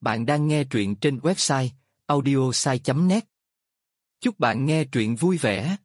Bạn đang nghe truyện trên website audiosai.net. Chúc bạn nghe truyện vui vẻ.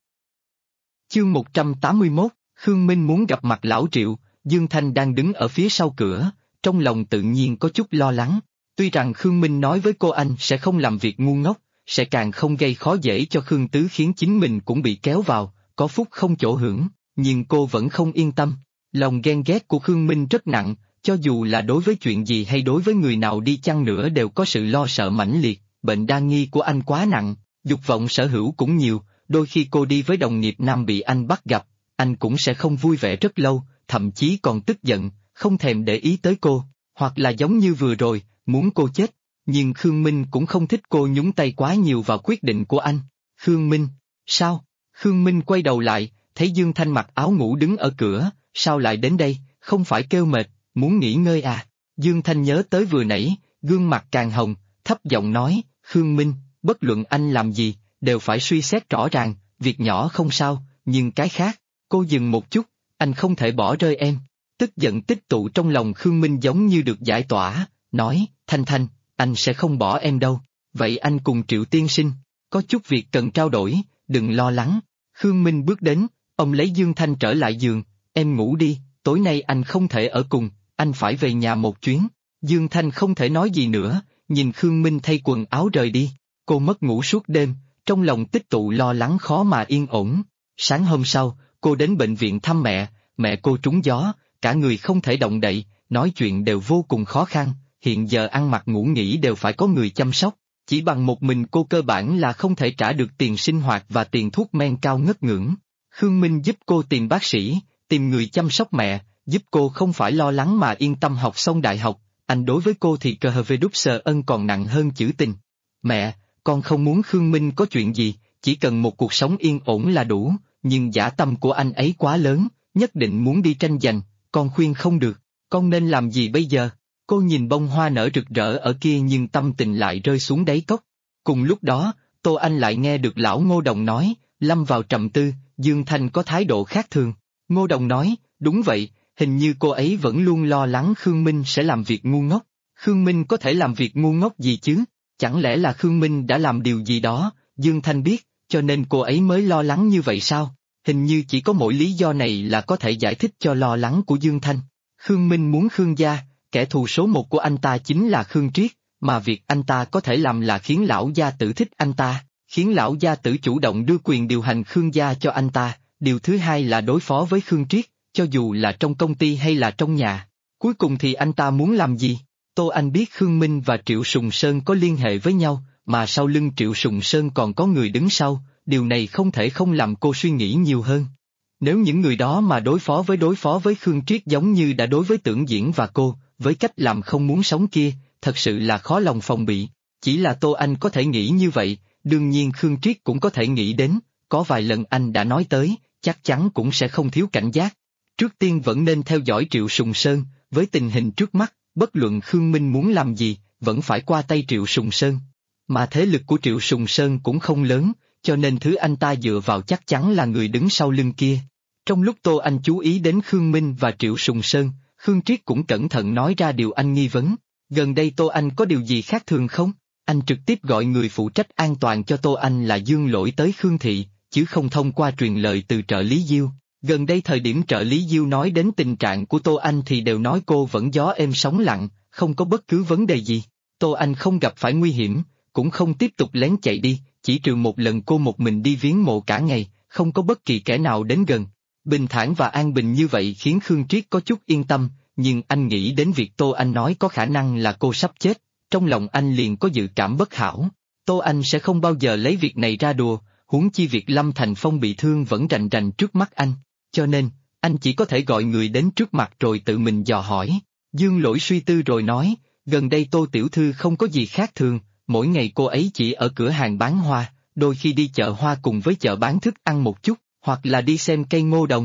Chương 181, Khương Minh muốn gặp mặt lão Triệu. Dương Thanh đang đứng ở phía sau cửa, trong lòng tự nhiên có chút lo lắng. Tuy rằng Khương Minh nói với cô anh sẽ không làm việc ngu ngốc, sẽ càng không gây khó dễ cho Khương Tứ khiến chính mình cũng bị kéo vào, có phúc không chỗ hưởng, nhưng cô vẫn không yên tâm. Lòng ghen ghét của Khương Minh rất nặng, cho dù là đối với chuyện gì hay đối với người nào đi chăng nữa đều có sự lo sợ mãnh liệt. Bệnh đa nghi của anh quá nặng, dục vọng sở hữu cũng nhiều, đôi khi cô đi với đồng nghiệp nam bị anh bắt gặp, anh cũng sẽ không vui vẻ rất lâu, thậm chí còn tức giận, không thèm để ý tới cô, hoặc là giống như vừa rồi, muốn cô chết. Nhưng Khương Minh cũng không thích cô nhúng tay quá nhiều vào quyết định của anh. Khương Minh, sao? Khương Minh quay đầu lại, thấy Dương Thanh mặc áo ngủ đứng ở cửa, sao lại đến đây, không phải kêu mệt, muốn nghỉ ngơi à? Dương Thanh nhớ tới vừa nãy, gương mặt càng hồng, thấp giọng nói, Khương Minh, bất luận anh làm gì, đều phải suy xét rõ ràng, việc nhỏ không sao, nhưng cái khác, cô dừng một chút, anh không thể bỏ rơi em. Tức giận tích tụ trong lòng Khương Minh giống như được giải tỏa, nói, Thanh Thanh, anh sẽ không bỏ em đâu, vậy anh cùng Triệu tiên sinh, có chút việc cần trao đổi, đừng lo lắng. Khương Minh bước đến, ông lấy Dương Thanh trở lại giường, em ngủ đi, tối nay anh không thể ở cùng, anh phải về nhà một chuyến. Dương Thanh không thể nói gì nữa, nhìn Khương Minh thay quần áo rời đi, cô mất ngủ suốt đêm, trong lòng tích tụ lo lắng khó mà yên ổn. Sáng hôm sau, cô đến bệnh viện thăm mẹ cô trúng gió, cả người không thể động đậy, nói chuyện đều vô cùng khó khăn, hiện giờ ăn mặc ngủ nghỉ đều phải có người chăm sóc, chỉ bằng một mình cô cơ bản là không thể trả được tiền sinh hoạt và tiền thuốc men cao ngất ngưỡng. Khương Minh giúp cô tìm bác sĩ, tìm người chăm sóc mẹ, giúp cô không phải lo lắng mà yên tâm học xong đại học. Anh đối với cô thì cờ về đúc sờ ân còn nặng hơn chữ tình. Mẹ, con không muốn Khương Minh có chuyện gì, chỉ cần một cuộc sống yên ổn là đủ, nhưng dã tâm của anh ấy quá lớn, nhất định muốn đi tranh giành, con khuyên không được, con nên làm gì bây giờ? Cô nhìn bông hoa nở rực rỡ ở kia nhưng tâm tình lại rơi xuống đáy cốc. Cùng lúc đó, Tô Anh lại nghe được lão Ngô Đồng nói, lâm vào trầm tư, Dương Thanh có thái độ khác thường. Ngô Đồng nói, đúng vậy, hình như cô ấy vẫn luôn lo lắng Khương Minh sẽ làm việc ngu ngốc. Khương Minh có thể làm việc ngu ngốc gì chứ? Chẳng lẽ là Khương Minh đã làm điều gì đó, Dương Thanh biết, cho nên cô ấy mới lo lắng như vậy sao? Hình như chỉ có mỗi lý do này là có thể giải thích cho lo lắng của Dương Thanh. Khương Minh muốn Khương gia, kẻ thù số một của anh ta chính là Khương Triết, mà việc anh ta có thể làm là khiến lão gia tử thích anh ta, khiến lão gia tử chủ động đưa quyền điều hành Khương gia cho anh ta. Điều thứ hai là đối phó với Khương Triết, cho dù là trong công ty hay là trong nhà. Cuối cùng thì anh ta muốn làm gì? Tô Anh biết Khương Minh và Triệu Sùng Sơn có liên hệ với nhau, mà sau lưng Triệu Sùng Sơn còn có người đứng sau, điều này không thể không làm cô suy nghĩ nhiều hơn. Nếu những người đó mà đối phó với Khương Triết giống như đã đối với Tưởng Diễn và cô, với cách làm không muốn sống kia, thật sự là khó lòng phòng bị. Chỉ là Tô Anh có thể nghĩ như vậy, đương nhiên Khương Triết cũng có thể nghĩ đến, có vài lần anh đã nói tới, chắc chắn cũng sẽ không thiếu cảnh giác. Trước tiên vẫn nên theo dõi Triệu Sùng Sơn, với tình hình trước mắt, bất luận Khương Minh muốn làm gì, vẫn phải qua tay Triệu Sùng Sơn. Mà thế lực của Triệu Sùng Sơn cũng không lớn, cho nên thứ anh ta dựa vào chắc chắn là người đứng sau lưng kia. Trong lúc Tô Anh chú ý đến Khương Minh và Triệu Sùng Sơn, Khương Triết cũng cẩn thận nói ra điều anh nghi vấn. Gần đây Tô Anh có điều gì khác thường không? Anh trực tiếp gọi người phụ trách an toàn cho Tô Anh là Dương Lỗi tới Khương Thị, chứ không thông qua truyền lời từ trợ lý Diêu. Gần đây thời điểm trợ lý Diêu nói đến tình trạng của Tô Anh thì đều nói cô vẫn gió êm sóng lặng, không có bất cứ vấn đề gì. Tô Anh không gặp phải nguy hiểm, cũng không tiếp tục lén chạy đi, chỉ trừ một lần cô một mình đi viếng mộ cả ngày, không có bất kỳ kẻ nào đến gần. Bình thản và an bình như vậy khiến Khương Triết có chút yên tâm, nhưng anh nghĩ đến việc Tô Anh nói có khả năng là cô sắp chết, trong lòng anh liền có dự cảm bất hảo. Tô Anh sẽ không bao giờ lấy việc này ra đùa, huống chi việc Lâm Thành Phong bị thương vẫn rành rành trước mắt anh, cho nên, anh chỉ có thể gọi người đến trước mặt rồi tự mình dò hỏi. Dương Lỗi suy tư rồi nói, gần đây Tô Tiểu Thư không có gì khác thường, mỗi ngày cô ấy chỉ ở cửa hàng bán hoa, đôi khi đi chợ hoa cùng với chợ bán thức ăn một chút, hoặc là đi xem cây ngô đồng.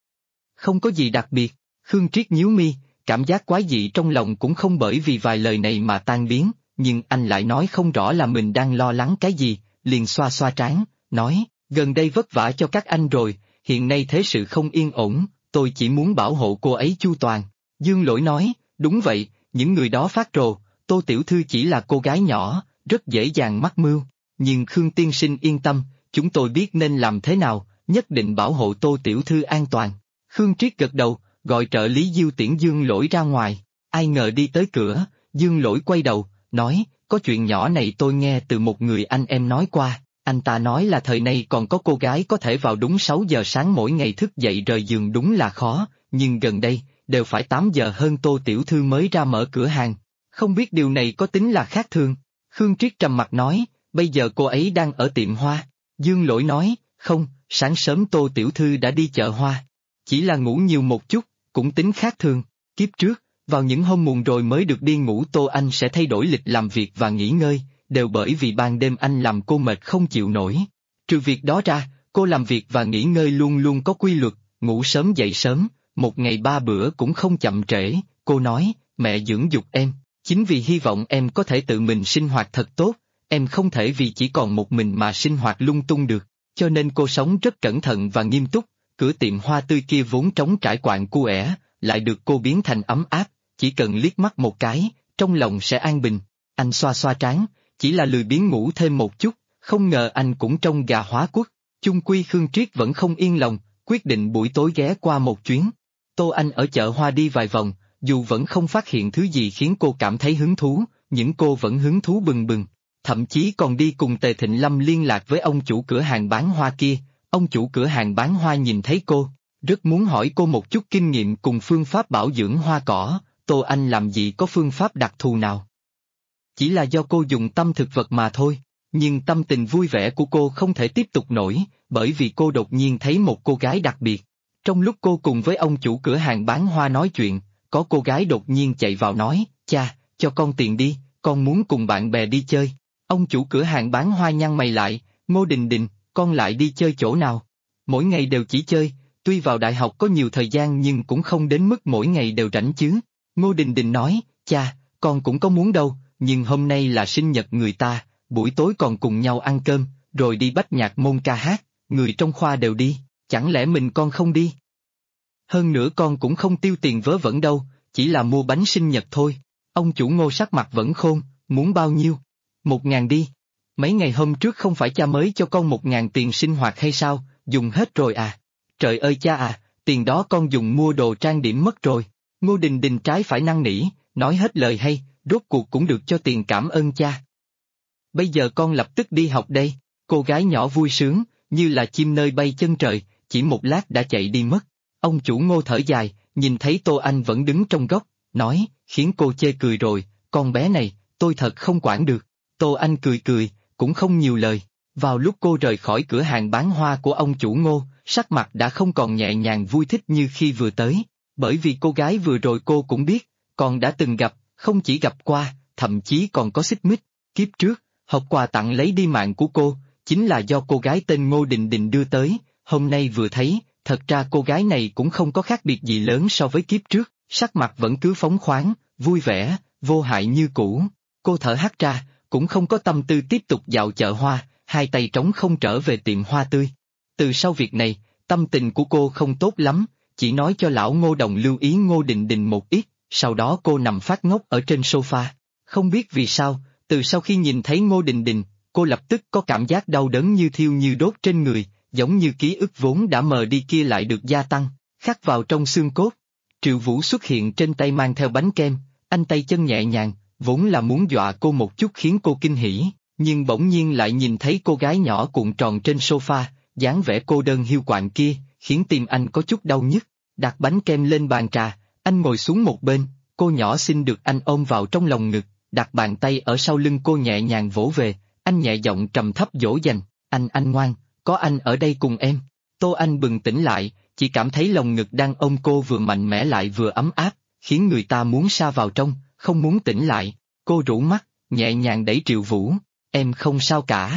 Không có gì đặc biệt. Khương Triết nhíu mi, cảm giác quái dị trong lòng cũng không bởi vì vài lời này mà tan biến, nhưng anh lại nói không rõ là mình đang lo lắng cái gì, liền xoa xoa trán, nói, gần đây vất vả cho các anh rồi, hiện nay thế sự không yên ổn, tôi chỉ muốn bảo hộ cô ấy chu toàn. Dương Lỗi nói, đúng vậy, những người đó phát rồ, Tô tiểu thư chỉ là cô gái nhỏ, rất dễ dàng mắc mưu, nhưng Khương tiên sinh yên tâm, chúng tôi biết nên làm thế nào, nhất định bảo hộ Tô tiểu thư an toàn. Khương Triết gật đầu, gọi trợ lý Diêu Tiễn Dương Lỗi ra ngoài, ai ngờ đi tới cửa, Dương Lỗi quay đầu, nói, có chuyện nhỏ này tôi nghe từ một người anh em nói qua, anh ta nói là thời nay còn có cô gái có thể vào đúng 6 giờ sáng mỗi ngày thức dậy rời giường đúng là khó, nhưng gần đây, đều phải 8 giờ hơn Tô tiểu thư mới ra mở cửa hàng. Không biết điều này có tính là khác thường? Khương Triết trầm mặt nói, bây giờ cô ấy đang ở tiệm hoa. Dương Lỗi nói, không, sáng sớm Tô tiểu thư đã đi chợ hoa. Chỉ là ngủ nhiều một chút, cũng tính khác thường. Kiếp trước, vào những hôm muộn rồi mới được đi ngủ Tô Anh sẽ thay đổi lịch làm việc và nghỉ ngơi, đều bởi vì ban đêm anh làm cô mệt không chịu nổi. Trừ việc đó ra, cô làm việc và nghỉ ngơi luôn luôn có quy luật, ngủ sớm dậy sớm, một ngày 3 bữa cũng không chậm trễ. Cô nói, mẹ dưỡng dục em, chính vì hy vọng em có thể tự mình sinh hoạt thật tốt, em không thể vì chỉ còn một mình mà sinh hoạt lung tung được, cho nên cô sống rất cẩn thận và nghiêm túc. Cửa tiệm hoa tươi kia vốn trống trải quạnh quẻ, lại được cô biến thành ấm áp, chỉ cần liếc mắt một cái, trong lòng sẽ an bình. Anh xoa xoa trán, chỉ là lười biếng ngủ thêm một chút, không ngờ anh cũng trông gà hóa quốc. Chung quy Khương Triết vẫn không yên lòng, quyết định buổi tối ghé qua một chuyến. Tô Anh ở chợ hoa đi vài vòng, dù vẫn không phát hiện thứ gì khiến cô cảm thấy hứng thú, nhưng cô vẫn hứng thú bừng bừng. Thậm chí còn đi cùng Tề Thịnh Lâm liên lạc với ông chủ cửa hàng bán hoa kia. Ông chủ cửa hàng bán hoa nhìn thấy cô, rất muốn hỏi cô một chút kinh nghiệm cùng phương pháp bảo dưỡng hoa cỏ. Tô Anh làm gì có phương pháp đặc thù nào. Chỉ là do cô dùng tâm thực vật mà thôi, nhưng tâm tình vui vẻ của cô không thể tiếp tục nổi, bởi vì cô đột nhiên thấy một cô gái đặc biệt. Trong lúc cô cùng với ông chủ cửa hàng bán hoa nói chuyện, có cô gái đột nhiên chạy vào nói, cha, cho con tiền đi, con muốn cùng bạn bè đi chơi. Ông chủ cửa hàng bán hoa nhăn mày lại, Ngô Đình Đình, con lại đi chơi chỗ nào? Mỗi ngày đều chỉ chơi, tuy vào đại học có nhiều thời gian nhưng cũng không đến mức mỗi ngày đều rảnh chứ. Ngô Đình Đình nói, cha, con cũng có muốn đâu, nhưng hôm nay là sinh nhật người ta, buổi tối còn cùng nhau ăn cơm, rồi đi bách nhạc môn ca hát, người trong khoa đều đi, chẳng lẽ mình con không đi? Hơn nữa con cũng không tiêu tiền vớ vẩn đâu, chỉ là mua bánh sinh nhật thôi. Ông chủ Ngô sắc mặt vẫn khôn, muốn bao nhiêu? 1.000 đi. Mấy ngày hôm trước không phải cha mới cho con 1.000 tiền sinh hoạt hay sao, dùng hết rồi à? Trời ơi cha à, tiền đó con dùng mua đồ trang điểm mất rồi. Ngô Đình Đình trái phải năn nỉ, nói hết lời hay, rốt cuộc cũng được cho tiền cảm ơn cha. Bây giờ con lập tức đi học đây. Cô gái nhỏ vui sướng, như là chim nơi bay chân trời, chỉ một lát đã chạy đi mất. Ông chủ Ngô thở dài, nhìn thấy Tô Anh vẫn đứng trong góc, nói, khiến cô chê cười rồi, con bé này, tôi thật không quản được. Tô Anh cười cười, cũng không nhiều lời. Vào lúc cô rời khỏi cửa hàng bán hoa của ông chủ Ngô, sắc mặt đã không còn nhẹ nhàng vui thích như khi vừa tới, bởi vì cô gái vừa rồi cô cũng biết, còn đã từng gặp, không chỉ gặp qua, thậm chí còn có xích mích. Kiếp trước, hộp quà tặng lấy đi mạng của cô, chính là do cô gái tên Ngô Đình Đình đưa tới, hôm nay vừa thấy, thật ra cô gái này cũng không có khác biệt gì lớn so với kiếp trước, sắc mặt vẫn cứ phóng khoáng, vui vẻ, vô hại như cũ. Cô thở hắt ra, cũng không có tâm tư tiếp tục dạo chợ hoa, hai tay trống không trở về tiệm hoa tươi. Từ sau việc này, tâm tình của cô không tốt lắm, chỉ nói cho lão Ngô Đồng lưu ý Ngô Đình Đình một ít, sau đó cô nằm phát ngốc ở trên sofa. Không biết vì sao, từ sau khi nhìn thấy Ngô Đình Đình, cô lập tức có cảm giác đau đớn như thiêu như đốt trên người, giống như ký ức vốn đã mờ đi kia lại được gia tăng, khắc vào trong xương cốt. Triệu Vũ xuất hiện trên tay mang theo bánh kem, anh tay chân nhẹ nhàng, vốn là muốn dọa cô một chút khiến cô kinh hỉ, nhưng bỗng nhiên lại nhìn thấy cô gái nhỏ cuộn tròn trên sofa, dáng vẻ cô đơn hiu quạnh kia, khiến tim anh có chút đau nhức. Đặt bánh kem lên bàn trà, anh ngồi xuống một bên, cô nhỏ xinh được anh ôm vào trong lòng ngực, đặt bàn tay ở sau lưng cô nhẹ nhàng vỗ về, anh nhẹ giọng trầm thấp dỗ dành, anh ngoan, có anh ở đây cùng em. Tô Anh bừng tỉnh lại, chỉ cảm thấy lồng ngực đang ôm cô vừa mạnh mẽ lại vừa ấm áp, khiến người ta muốn sa vào trong, không muốn tỉnh lại. Cô rũ mắt, nhẹ nhàng đẩy Triệu Vũ, em không sao cả.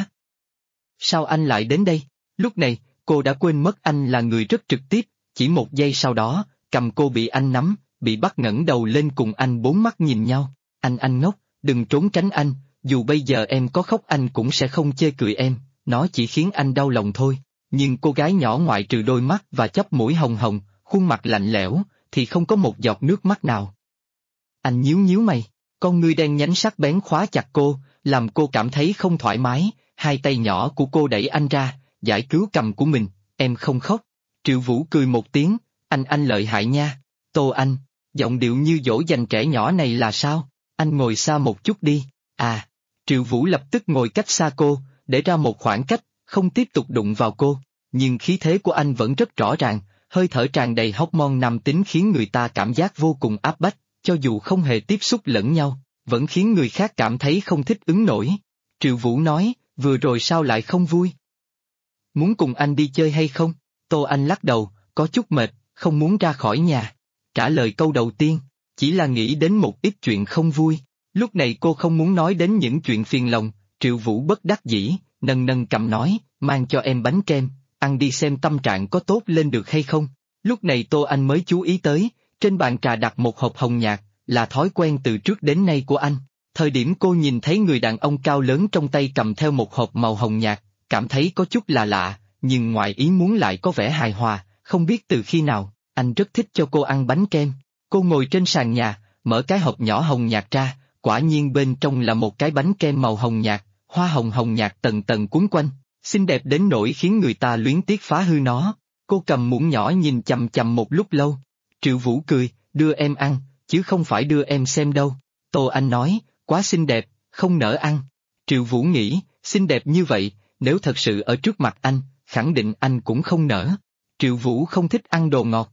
Sao anh lại đến đây? Lúc này, cô đã quên mất anh là người rất trực tiếp, chỉ một giây sau đó, cầm cô bị anh nắm, bị bắt ngẩng đầu lên cùng anh bốn mắt nhìn nhau. Anh ngốc, đừng trốn tránh anh, dù bây giờ em có khóc anh cũng sẽ không chê cười em, nó chỉ khiến anh đau lòng thôi. Nhưng cô gái nhỏ ngoại trừ đôi mắt và chóp mũi hồng hồng, khuôn mặt lạnh lẽo, thì không có một giọt nước mắt nào. Anh nhíu nhíu mày, Con ngươi đen nhánh sắc bén khóa chặt cô, làm cô cảm thấy không thoải mái, hai tay nhỏ của cô đẩy anh ra, giải cứu cầm của mình, em không khóc. Triệu Vũ cười một tiếng, anh lợi hại nha. Tô Anh, giọng điệu như dỗ dành trẻ nhỏ này là sao? Anh ngồi xa một chút đi. À, Triệu Vũ lập tức ngồi cách xa cô, để ra một khoảng cách, không tiếp tục đụng vào cô. Nhưng khí thế của anh vẫn rất rõ ràng, hơi thở tràn đầy hormone nam tính khiến người ta cảm giác vô cùng áp bách, cho dù không hề tiếp xúc lẫn nhau, vẫn khiến người khác cảm thấy không thích ứng nổi. Triệu Vũ nói, vừa rồi sao lại không vui? Muốn cùng anh đi chơi hay không? Tô Anh lắc đầu, có chút mệt, không muốn ra khỏi nhà. Trả lời câu đầu tiên, chỉ là nghĩ đến một ít chuyện không vui. Lúc này cô không muốn nói đến những chuyện phiền lòng, Triệu Vũ bất đắc dĩ, nâng cầm nói, mang cho em bánh kem, ăn đi xem tâm trạng có tốt lên được hay không. Lúc này Tô Anh mới chú ý tới, trên bàn trà đặt một hộp hồng nhạt, là thói quen từ trước đến nay của anh. Thời điểm cô nhìn thấy người đàn ông cao lớn trong tay cầm theo một hộp màu hồng nhạt, cảm thấy có chút là lạ, nhưng ngoài ý muốn lại có vẻ hài hòa, không biết từ khi nào, anh rất thích cho cô ăn bánh kem. Cô ngồi trên sàn nhà, mở cái hộp nhỏ hồng nhạt ra, quả nhiên bên trong là một cái bánh kem màu hồng nhạt, hoa hồng hồng nhạt tầng tầng cuốn quanh, xinh đẹp đến nỗi khiến người ta luyến tiếc phá hư nó. Cô cầm muỗng nhỏ nhìn chằm chằm một lúc lâu. Triệu Vũ cười, đưa em ăn, chứ không phải đưa em xem đâu. Tô Anh nói, quá xinh đẹp, không nỡ ăn. Triệu Vũ nghĩ, xinh đẹp như vậy, nếu thật sự ở trước mặt anh, khẳng định anh cũng không nỡ. Triệu Vũ không thích ăn đồ ngọt.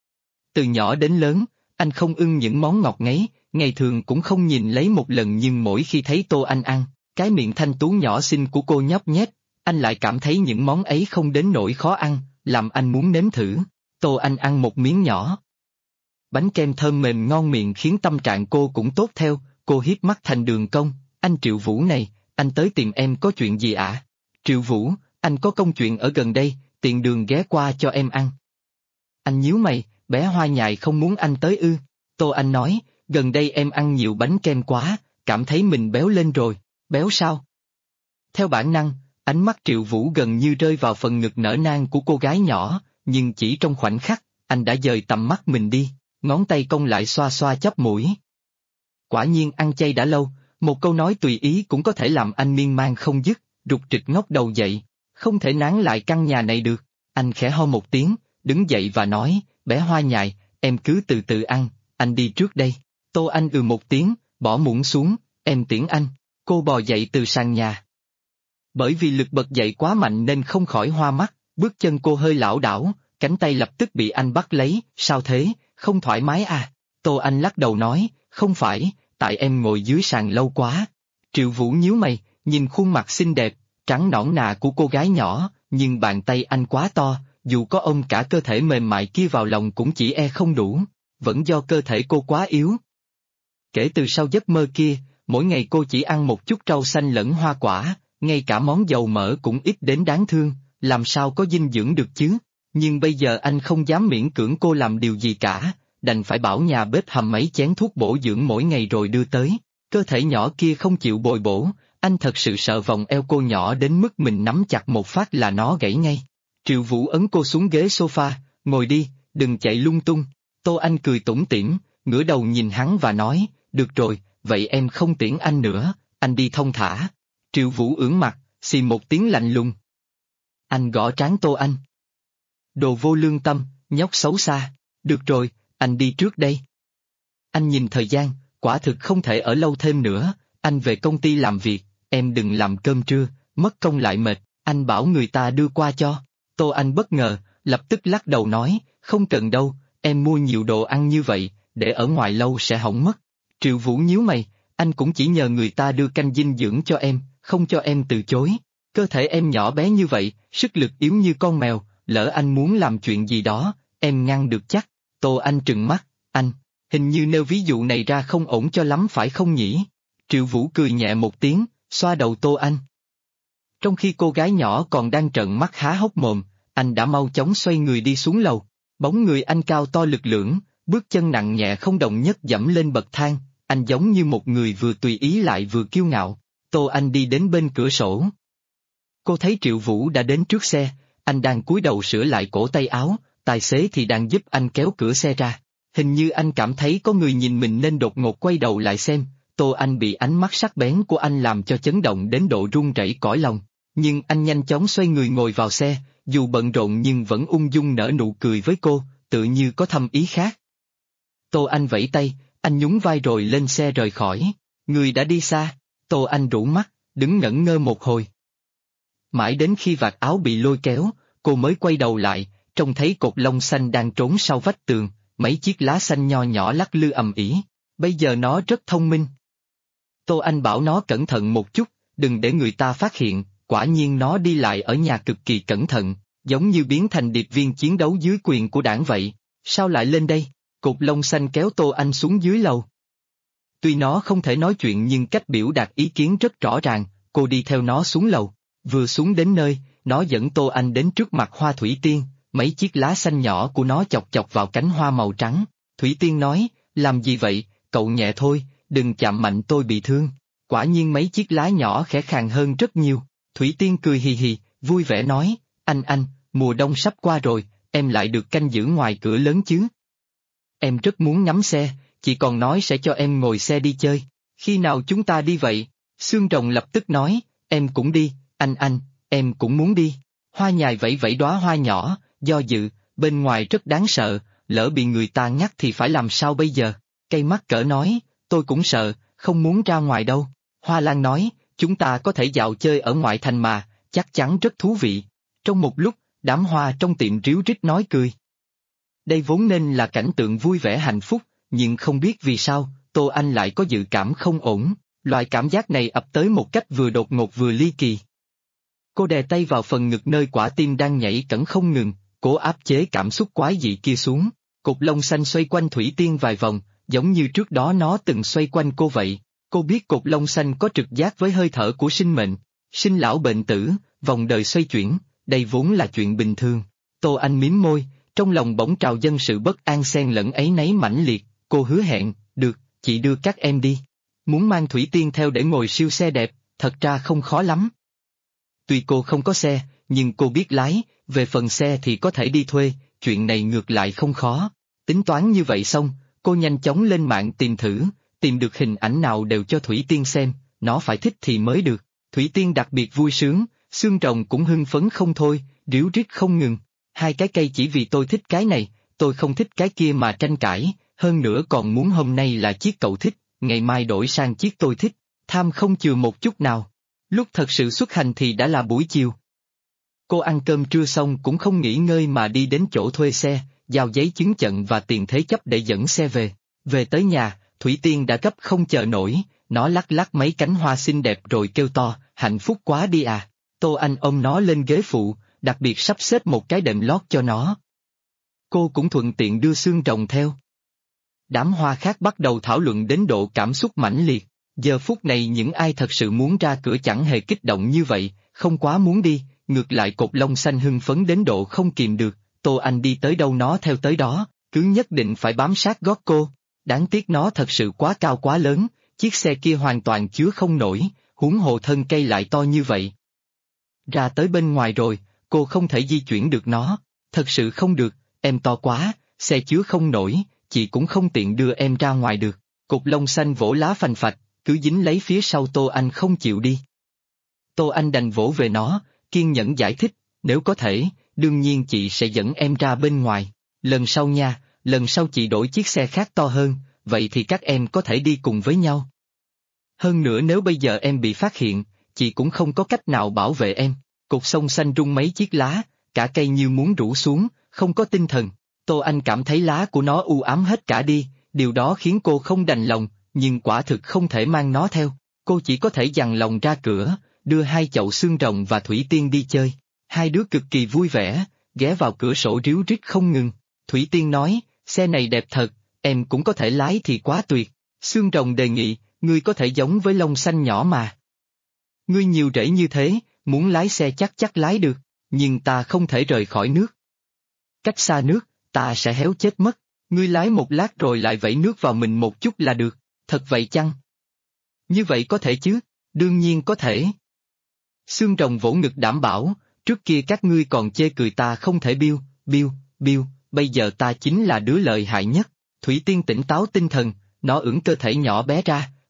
Từ nhỏ đến lớn, anh không ưng những món ngọt ngấy, ngày thường cũng không nhìn lấy một lần, nhưng mỗi khi thấy Tô Anh ăn, cái miệng thanh tú nhỏ xinh của cô nhóc nhét, anh lại cảm thấy những món ấy không đến nỗi khó ăn, làm anh muốn nếm thử. Tô Anh ăn một miếng nhỏ. Bánh kem thơm mềm ngon miệng khiến tâm trạng cô cũng tốt theo, cô hiếp mắt thành đường cong, anh Triệu Vũ này, anh tới tìm em có chuyện gì ạ? Triệu Vũ, anh có công chuyện ở gần đây, tiện đường ghé qua cho em ăn. Anh nhíu mày, bé Hoa Nhài không muốn anh tới ư? Tô Anh nói, gần đây em ăn nhiều bánh kem quá, cảm thấy mình béo lên rồi. Béo sao? Theo bản năng, ánh mắt Triệu Vũ gần như rơi vào phần ngực nở nang của cô gái nhỏ, nhưng chỉ trong khoảnh khắc, anh đã dời tầm mắt mình đi, ngón tay cong lại xoa xoa chóp mũi. Quả nhiên ăn chay đã lâu, một câu nói tùy ý cũng có thể làm anh miên man không dứt, rục rịch ngóc đầu dậy, không thể nán lại căn nhà này được. Anh khẽ ho một tiếng, đứng dậy và nói, bé Hoa Nhài, em cứ từ từ ăn, anh đi trước đây. Tô Anh một tiếng, bỏ muỗng xuống, em tiễn anh. Cô bò dậy từ sàn nhà. Bởi vì lực bật dậy quá mạnh nên không khỏi hoa mắt, bước chân cô hơi lảo đảo, cánh tay lập tức bị anh bắt lấy, sao thế, không thoải mái à? Tô Anh lắc đầu nói, không phải, tại em ngồi dưới sàn lâu quá. Triệu Vũ nhíu mày, nhìn khuôn mặt xinh đẹp, trắng nõn nà của cô gái nhỏ, nhưng bàn tay anh quá to, dù có ôm cả cơ thể mềm mại kia vào lòng cũng chỉ không đủ, vẫn do cơ thể cô quá yếu. Kể từ sau giấc mơ kia, mỗi ngày cô chỉ ăn một chút rau xanh lẫn hoa quả, ngay cả món dầu mỡ cũng ít đến đáng thương, làm sao có dinh dưỡng được chứ? Nhưng bây giờ anh không dám miễn cưỡng cô làm điều gì cả, đành phải bảo nhà bếp hầm mấy chén thuốc bổ dưỡng mỗi ngày rồi đưa tới. Cơ thể nhỏ kia không chịu bồi bổ, anh thật sự sợ vòng eo cô nhỏ đến mức mình nắm chặt một phát là nó gãy ngay. Triệu Vũ ấn cô xuống ghế sofa, ngồi đi, đừng chạy lung tung. Tô Anh cười tủm tỉm, ngửa đầu nhìn hắn và nói, được rồi, vậy em không tiễn anh nữa, anh đi thong thả. Triệu Vũ ưỡn mặt, xì một tiếng lạnh lùng. Anh gõ trán Tô Anh. Đồ vô lương tâm, nhóc xấu xa, được rồi, anh đi trước đây. Anh nhìn thời gian, quả thực không thể ở lâu thêm nữa, anh về công ty làm việc, em đừng làm cơm trưa, mất công lại mệt, anh bảo người ta đưa qua cho. Tô Anh bất ngờ, lập tức lắc đầu nói, không cần đâu, em mua nhiều đồ ăn như vậy, để ở ngoài lâu sẽ hỏng mất. Triệu Vũ nhíu mày, anh cũng chỉ nhờ người ta đưa canh dinh dưỡng cho em, không cho em từ chối. Cơ thể em nhỏ bé như vậy, sức lực yếu như con mèo, lỡ anh muốn làm chuyện gì đó, em ngăn được chắc. Tô Anh trừng mắt, anh, hình như nêu ví dụ này ra không ổn cho lắm phải không nhỉ? Triệu Vũ cười nhẹ một tiếng, xoa đầu Tô Anh. Trong khi cô gái nhỏ còn đang trợn mắt há hốc mồm, anh đã mau chóng xoay người đi xuống lầu. Bóng người anh cao to lực lưỡng, bước chân nặng nhẹ không đồng nhất dẫm lên bậc thang, anh giống như một người vừa tùy ý lại vừa kiêu ngạo. Tô Anh đi đến bên cửa sổ. Cô thấy Triệu Vũ đã đến trước xe, anh đang cúi đầu sửa lại cổ tay áo, tài xế thì đang giúp anh kéo cửa xe ra. Hình như anh cảm thấy có người nhìn mình nên đột ngột quay đầu lại xem, Tô Anh bị ánh mắt sắc bén của anh làm cho chấn động đến độ run rẩy cõi lòng. Nhưng anh nhanh chóng xoay người ngồi vào xe, dù bận rộn nhưng vẫn ung dung nở nụ cười với cô, tự như có thâm ý khác. Tô Anh vẫy tay, anh nhún vai rồi lên xe rời khỏi. Người đã đi xa. Tô Anh rũ mắt, đứng ngẩn ngơ một hồi. Mãi đến khi vạt áo bị lôi kéo, cô mới quay đầu lại, trông thấy cột lông xanh đang trốn sau vách tường, mấy chiếc lá xanh nho nhỏ lắc lư ầm ĩ. Bây giờ nó rất thông minh. Tô Anh bảo nó cẩn thận một chút, đừng để người ta phát hiện, quả nhiên nó đi lại ở nhà cực kỳ cẩn thận, giống như biến thành điệp viên chiến đấu dưới quyền của đảng vậy. Sao lại lên đây? Cột lông xanh kéo Tô Anh xuống dưới lầu. Tuy nó không thể nói chuyện nhưng cách biểu đạt ý kiến rất rõ ràng, cô đi theo nó xuống lầu. Vừa xuống đến nơi, nó dẫn Tô Anh đến trước mặt hoa thủy tiên, mấy chiếc lá xanh nhỏ của nó chọc chọc vào cánh hoa màu trắng. Thủy tiên nói, làm gì vậy, cậu nhẹ thôi, đừng chạm mạnh tôi bị thương. Quả nhiên mấy chiếc lá nhỏ khẽ khàng hơn rất nhiều. Thủy tiên cười hì hì, vui vẻ nói, anh, mùa đông sắp qua rồi, em lại được canh giữ ngoài cửa lớn chứ. Em rất muốn ngắm xe, chị còn nói sẽ cho em ngồi xe đi chơi. Khi nào chúng ta đi vậy? Xương rồng lập tức nói, em cũng đi, anh, em cũng muốn đi. Hoa nhài vẫy vẫy đóa hoa nhỏ, do dự, bên ngoài rất đáng sợ, lỡ bị người ta ngắt thì phải làm sao bây giờ? Cây mắt cỡ nói, tôi cũng sợ, không muốn ra ngoài đâu. Hoa lan nói, chúng ta có thể dạo chơi ở ngoại thành mà, chắc chắn rất thú vị. Trong một lúc, đám hoa trong tiệm ríu rít nói cười. Đây vốn nên là cảnh tượng vui vẻ hạnh phúc, nhưng không biết vì sao, Tô Anh lại có dự cảm không ổn, loại cảm giác này ập tới một cách vừa đột ngột vừa ly kỳ. Cô đè tay vào phần ngực nơi quả tim đang nhảy cẩn không ngừng, cố áp chế cảm xúc quái dị kia xuống. Cục lông xanh xoay quanh Thủy Tiên vài vòng, giống như trước đó nó từng xoay quanh cô vậy. Cô biết cục lông xanh có trực giác với hơi thở của sinh mệnh, sinh lão bệnh tử, vòng đời xoay chuyển, đây vốn là chuyện bình thường. Tô Anh mím môi, trong lòng bỗng trào dâng sự bất an xen lẫn áy náy mãnh liệt, cô hứa hẹn, được, chị đưa các em đi. Muốn mang Thủy Tiên theo để ngồi siêu xe đẹp, thật ra không khó lắm. Tuy cô không có xe, nhưng cô biết lái, về phần xe thì có thể đi thuê, chuyện này ngược lại không khó. Tính toán như vậy xong, cô nhanh chóng lên mạng tìm thử, tìm được hình ảnh nào đều cho Thủy Tiên xem, nó phải thích thì mới được. Thủy Tiên đặc biệt vui sướng, xương rồng cũng hưng phấn không thôi, ríu rít không ngừng. Hai cái cây chỉ vì tôi thích cái này, tôi không thích cái kia mà tranh cãi, hơn nữa còn muốn hôm nay là chiếc cậu thích, ngày mai đổi sang chiếc tôi thích, tham không chừa một chút nào. Lúc thật sự xuất hành thì đã là buổi chiều. Cô ăn cơm trưa xong cũng không nghỉ ngơi mà đi đến chỗ thuê xe, giao giấy chứng nhận và tiền thế chấp để dẫn xe về. Về tới nhà, Thủy Tiên đã gấp không chờ nổi, nó lắc lắc mấy cánh hoa xinh đẹp rồi kêu to, hạnh phúc quá đi à. Tô Anh ôm nó lên ghế phụ, đặc biệt sắp xếp một cái đệm lót cho nó. Cô cũng thuận tiện đưa xương rồng theo. Đám hoa khác bắt đầu thảo luận đến độ cảm xúc mãnh liệt. Giờ phút này những ai thật sự muốn ra cửa chẳng hề kích động như vậy, không quá muốn đi, ngược lại cột lông xanh hưng phấn đến độ không kìm được. Tô Anh đi tới đâu nó theo tới đó, cứ nhất định phải bám sát gót cô. Đáng tiếc nó thật sự quá cao quá lớn, chiếc xe kia hoàn toàn chứa không nổi, huống hồ thân cây lại to như vậy. Ra tới bên ngoài rồi, cô không thể di chuyển được nó, thật sự không được, em to quá, xe chứa không nổi, chị cũng không tiện đưa em ra ngoài được. Cột lông xanh vỗ lá phành phạch, cứ dính lấy phía sau Tô Anh không chịu đi. Tô Anh đành vỗ về nó, kiên nhẫn giải thích, nếu có thể, đương nhiên chị sẽ dẫn em ra bên ngoài. Lần sau nha, lần sau chị đổi chiếc xe khác to hơn, vậy thì các em có thể đi cùng với nhau. Hơn nữa nếu bây giờ em bị phát hiện, chị cũng không có cách nào bảo vệ em. Cột sông xanh rung mấy chiếc lá, cả cây như muốn rủ xuống, không có tinh thần. Tô Anh cảm thấy lá của nó u ám hết cả đi, điều đó khiến cô không đành lòng, nhưng quả thực không thể mang nó theo. Cô chỉ có thể dằn lòng ra cửa, đưa hai chậu xương rồng và Thủy Tiên đi chơi. Hai đứa cực kỳ vui vẻ, ghé vào cửa sổ ríu rít không ngừng. Thủy Tiên nói, xe này đẹp thật, em cũng có thể lái thì quá tuyệt. Xương rồng đề nghị, ngươi có thể giống với lông xanh nhỏ mà. Ngươi nhiều rễ như thế, muốn lái xe chắc lái được, nhưng ta không thể rời khỏi nước. Cách xa nước, ta sẽ héo chết mất. Ngươi lái một lát rồi lại vẩy nước vào mình một chút là được, thật vậy chăng? Như vậy có thể chứ, đương nhiên có thể. Xương rồng vỗ ngực đảm bảo, trước kia các ngươi còn chê cười ta không thể biêu, bây giờ ta chính là đứa lợi hại nhất. Thủy Tiên tỉnh táo tinh thần, nó ưỡn cơ thể nhỏ bé ra,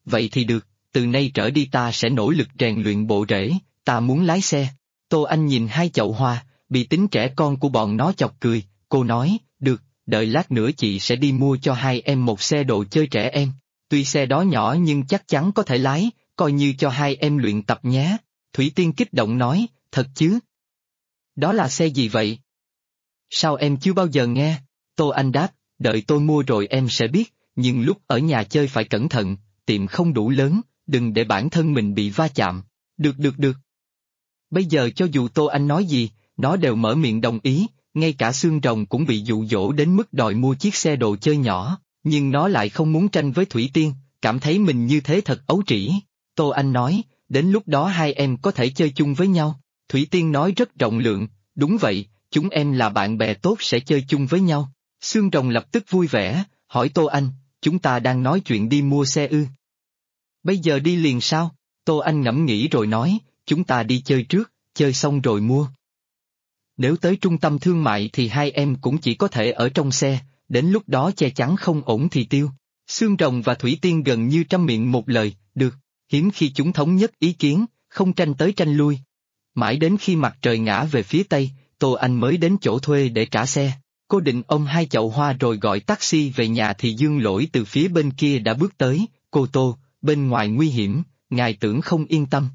vậy thì được, từ nay trở đi ta sẽ nỗ lực rèn luyện bộ rễ, ta muốn lái xe. Tô Anh nhìn hai chậu hoa, bị tính trẻ con của bọn nó chọc cười, cô nói, được, đợi lát nữa chị sẽ đi mua cho hai em một xe đồ chơi trẻ em. Tuy xe đó nhỏ nhưng chắc chắn có thể lái, coi như cho hai em luyện tập nhé. Thủy Tiên kích động nói, thật chứ? Đó là xe gì vậy? Sao em chưa bao giờ nghe? Tô Anh đáp, đợi tôi mua rồi em sẽ biết, nhưng lúc ở nhà chơi phải cẩn thận, tiệm không đủ lớn, đừng để bản thân mình bị va chạm. Được. Bây giờ cho dù Tô Anh nói gì, nó đều mở miệng đồng ý, ngay cả xương rồng cũng bị dụ dỗ đến mức đòi mua chiếc xe đồ chơi nhỏ, nhưng nó lại không muốn tranh với Thủy Tiên, cảm thấy mình như thế thật ấu trĩ. Tô Anh nói, đến lúc đó hai em có thể chơi chung với nhau. Thủy Tiên nói rất rộng lượng, đúng vậy, chúng em là bạn bè tốt sẽ chơi chung với nhau. Xương rồng lập tức vui vẻ, hỏi Tô Anh, chúng ta đang nói chuyện đi mua xe ư? Bây giờ đi liền sao? Tô Anh ngẫm nghĩ rồi nói, chúng ta đi chơi trước, chơi xong rồi mua. Nếu tới trung tâm thương mại thì hai em cũng chỉ có thể ở trong xe, đến lúc đó che chắn không ổn thì tiêu. Xương rồng và Thủy Tiên gần như trăm miệng một lời, được, hiếm khi chúng thống nhất ý kiến, không tranh tới tranh lui. Mãi đến khi mặt trời ngã về phía tây, Tô Anh mới đến chỗ thuê để trả xe. Cô định ôm hai chậu hoa rồi gọi taxi về nhà thì Dương Lỗi từ phía bên kia đã bước tới, cô Tô, bên ngoài nguy hiểm, ngài tưởng không yên tâm.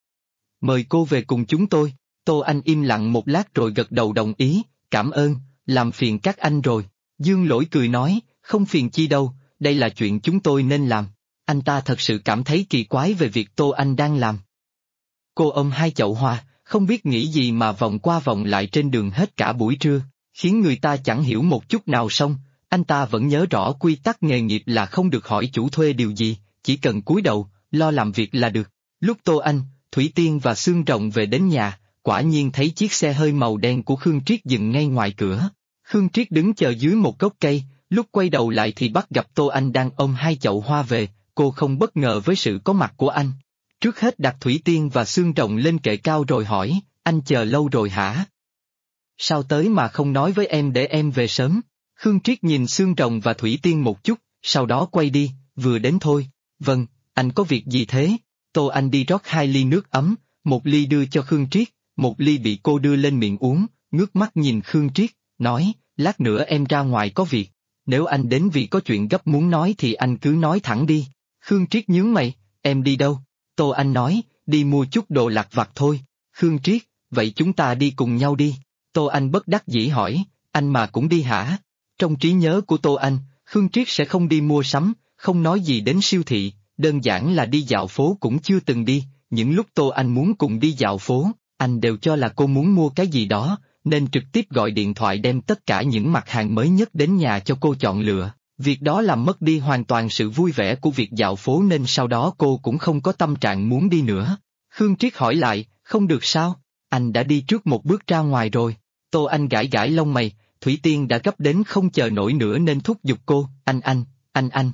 Mời cô về cùng chúng tôi. Tô Anh im lặng một lát rồi gật đầu đồng ý, cảm ơn, làm phiền các anh rồi. Dương Lỗi cười nói, không phiền chi đâu, đây là chuyện chúng tôi nên làm. Anh ta thật sự cảm thấy kỳ quái về việc Tô Anh đang làm. Cô ôm hai chậu hoa, không biết nghĩ gì mà vòng qua vòng lại trên đường hết cả buổi trưa, khiến người ta chẳng hiểu một chút nào. Xong, anh ta vẫn nhớ rõ quy tắc nghề nghiệp là không được hỏi chủ thuê điều gì, chỉ cần cúi đầu, lo làm việc là được. Lúc Tô Anh, Thủy Tiên và Xương Rồng về đến nhà, quả nhiên thấy chiếc xe hơi màu đen của Khương Triết dừng ngay ngoài cửa. Khương Triết đứng chờ dưới một gốc cây, lúc quay đầu lại thì bắt gặp Tô Anh đang ôm hai chậu hoa về, cô không bất ngờ với sự có mặt của anh. Trước hết đặt Thủy Tiên và Xương Rồng lên kệ cao rồi hỏi, anh chờ lâu rồi hả? Sao tới mà không nói với em để em về sớm? Khương Triết nhìn Xương Rồng và Thủy Tiên một chút, sau đó quay đi, vừa đến thôi. Vâng, anh có việc gì thế? Tô Anh đi rót hai ly nước ấm, một ly đưa cho Khương Triết, một ly bị cô đưa lên miệng uống, ngước mắt nhìn Khương Triết, nói, lát nữa em ra ngoài có việc, nếu anh đến vì có chuyện gấp muốn nói thì anh cứ nói thẳng đi. Khương Triết nhướng mày, em đi đâu? Tô Anh nói, đi mua chút đồ lặt vặt thôi. Khương Triết, vậy chúng ta đi cùng nhau đi. Tô Anh bất đắc dĩ hỏi, anh mà cũng đi hả? Trong trí nhớ của Tô Anh, Khương Triết sẽ không đi mua sắm, không nói gì đến siêu thị, đơn giản là đi dạo phố cũng chưa từng đi. Những lúc Tô Anh muốn cùng đi dạo phố, anh đều cho là cô muốn mua cái gì đó, nên trực tiếp gọi điện thoại đem tất cả những mặt hàng mới nhất đến nhà cho cô chọn lựa. Việc đó làm mất đi hoàn toàn sự vui vẻ của việc dạo phố nên sau đó cô cũng không có tâm trạng muốn đi nữa. Khương Triết hỏi lại, không được sao? Anh đã đi trước một bước ra ngoài rồi. Tô Anh gãi gãi lông mày, Thủy Tiên đã gấp đến không chờ nổi nữa nên thúc giục cô, anh.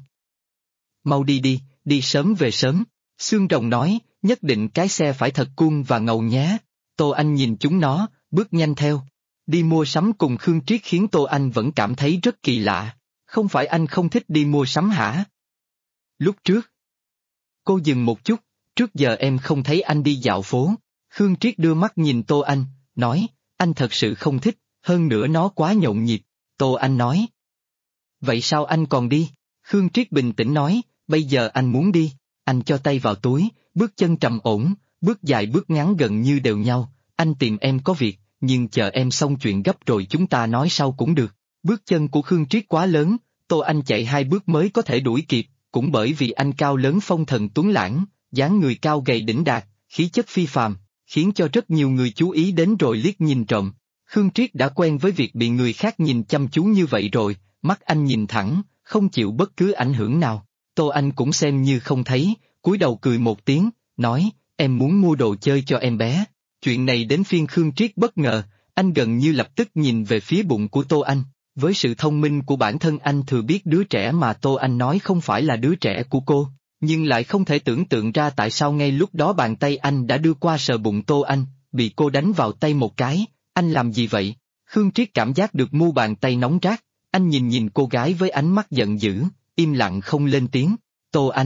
Mau đi đi, đi sớm về sớm. Xương Rồng nói, nhất định cái xe phải thật cool và ngầu nhé. Tô Anh nhìn chúng nó, bước nhanh theo. Đi mua sắm cùng Khương Triết khiến Tô Anh vẫn cảm thấy rất kỳ lạ. Không phải anh không thích đi mua sắm hả? Lúc trước. Cô dừng một chút, trước giờ em không thấy anh đi dạo phố. Khương Triết đưa mắt nhìn Tô Anh, nói, anh thật sự không thích, hơn nữa nó quá nhộn nhịp. Tô Anh nói. Vậy sao anh còn đi? Khương Triết bình tĩnh nói, bây giờ anh muốn đi. Anh cho tay vào túi, bước chân trầm ổn, bước dài bước ngắn gần như đều nhau. Anh tìm em có việc, nhưng chờ em xong chuyện gấp rồi chúng ta nói sau cũng được. Bước chân của Khương Triết quá lớn, Tô Anh chạy hai bước mới có thể đuổi kịp, cũng bởi vì anh cao lớn phong thần tuấn lãng, dáng người cao gầy đỉnh đạt, khí chất phi phàm, khiến cho rất nhiều người chú ý đến rồi liếc nhìn trộm. Khương Triết đã quen với việc bị người khác nhìn chăm chú như vậy rồi, mắt anh nhìn thẳng, không chịu bất cứ ảnh hưởng nào. Tô Anh cũng xem như không thấy, cúi đầu cười một tiếng, nói, em muốn mua đồ chơi cho em bé. Chuyện này đến phiên Khương Triết bất ngờ, anh gần như lập tức nhìn về phía bụng của Tô Anh. Với sự thông minh của bản thân anh thừa biết đứa trẻ mà Tô Anh nói không phải là đứa trẻ của cô, nhưng lại không thể tưởng tượng ra tại sao ngay lúc đó bàn tay anh đã đưa qua sờ bụng Tô Anh, bị cô đánh vào tay một cái, anh làm gì vậy? Khương Triết cảm giác được mu bàn tay nóng rát, anh nhìn cô gái với ánh mắt giận dữ, im lặng không lên tiếng. Tô Anh,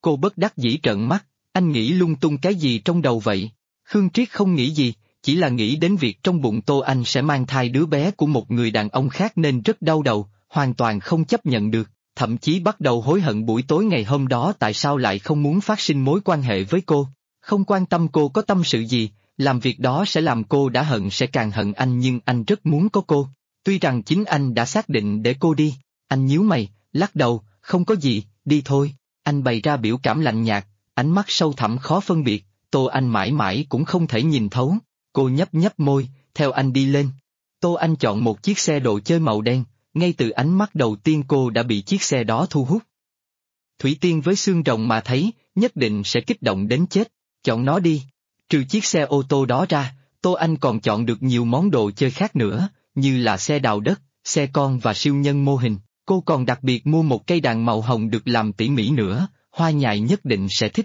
Cô bất đắc dĩ trợn mắt, anh nghĩ lung tung cái gì trong đầu vậy? Khương Triết không nghĩ gì, chỉ là nghĩ đến việc trong bụng Tô Anh sẽ mang thai đứa bé của một người đàn ông khác nên rất đau đầu, hoàn toàn không chấp nhận được, thậm chí bắt đầu hối hận buổi tối ngày hôm đó tại sao lại không muốn phát sinh mối quan hệ với cô. Không quan tâm cô có tâm sự gì, làm việc đó sẽ làm cô đã hận sẽ càng hận anh nhưng anh rất muốn có cô. Tuy rằng chính anh đã xác định để cô đi, anh nhíu mày, lắc đầu, không có gì, đi thôi. Anh bày ra biểu cảm lạnh nhạt, ánh mắt sâu thẳm khó phân biệt, Tô Anh mãi mãi cũng không thể nhìn thấu. Cô nhấp nhấp môi, theo anh đi lên. Tô Anh chọn một chiếc xe đồ chơi màu đen, ngay từ ánh mắt đầu tiên cô đã bị chiếc xe đó thu hút. Thủy Tiên với xương rồng mà thấy, nhất định sẽ kích động đến chết, chọn nó đi. Trừ chiếc xe ô tô đó ra, Tô Anh còn chọn được nhiều món đồ chơi khác nữa, như là xe đào đất, xe con và siêu nhân mô hình. Cô còn đặc biệt mua một cây đàn màu hồng được làm tỉ mỉ nữa, Hoa Nhài nhất định sẽ thích.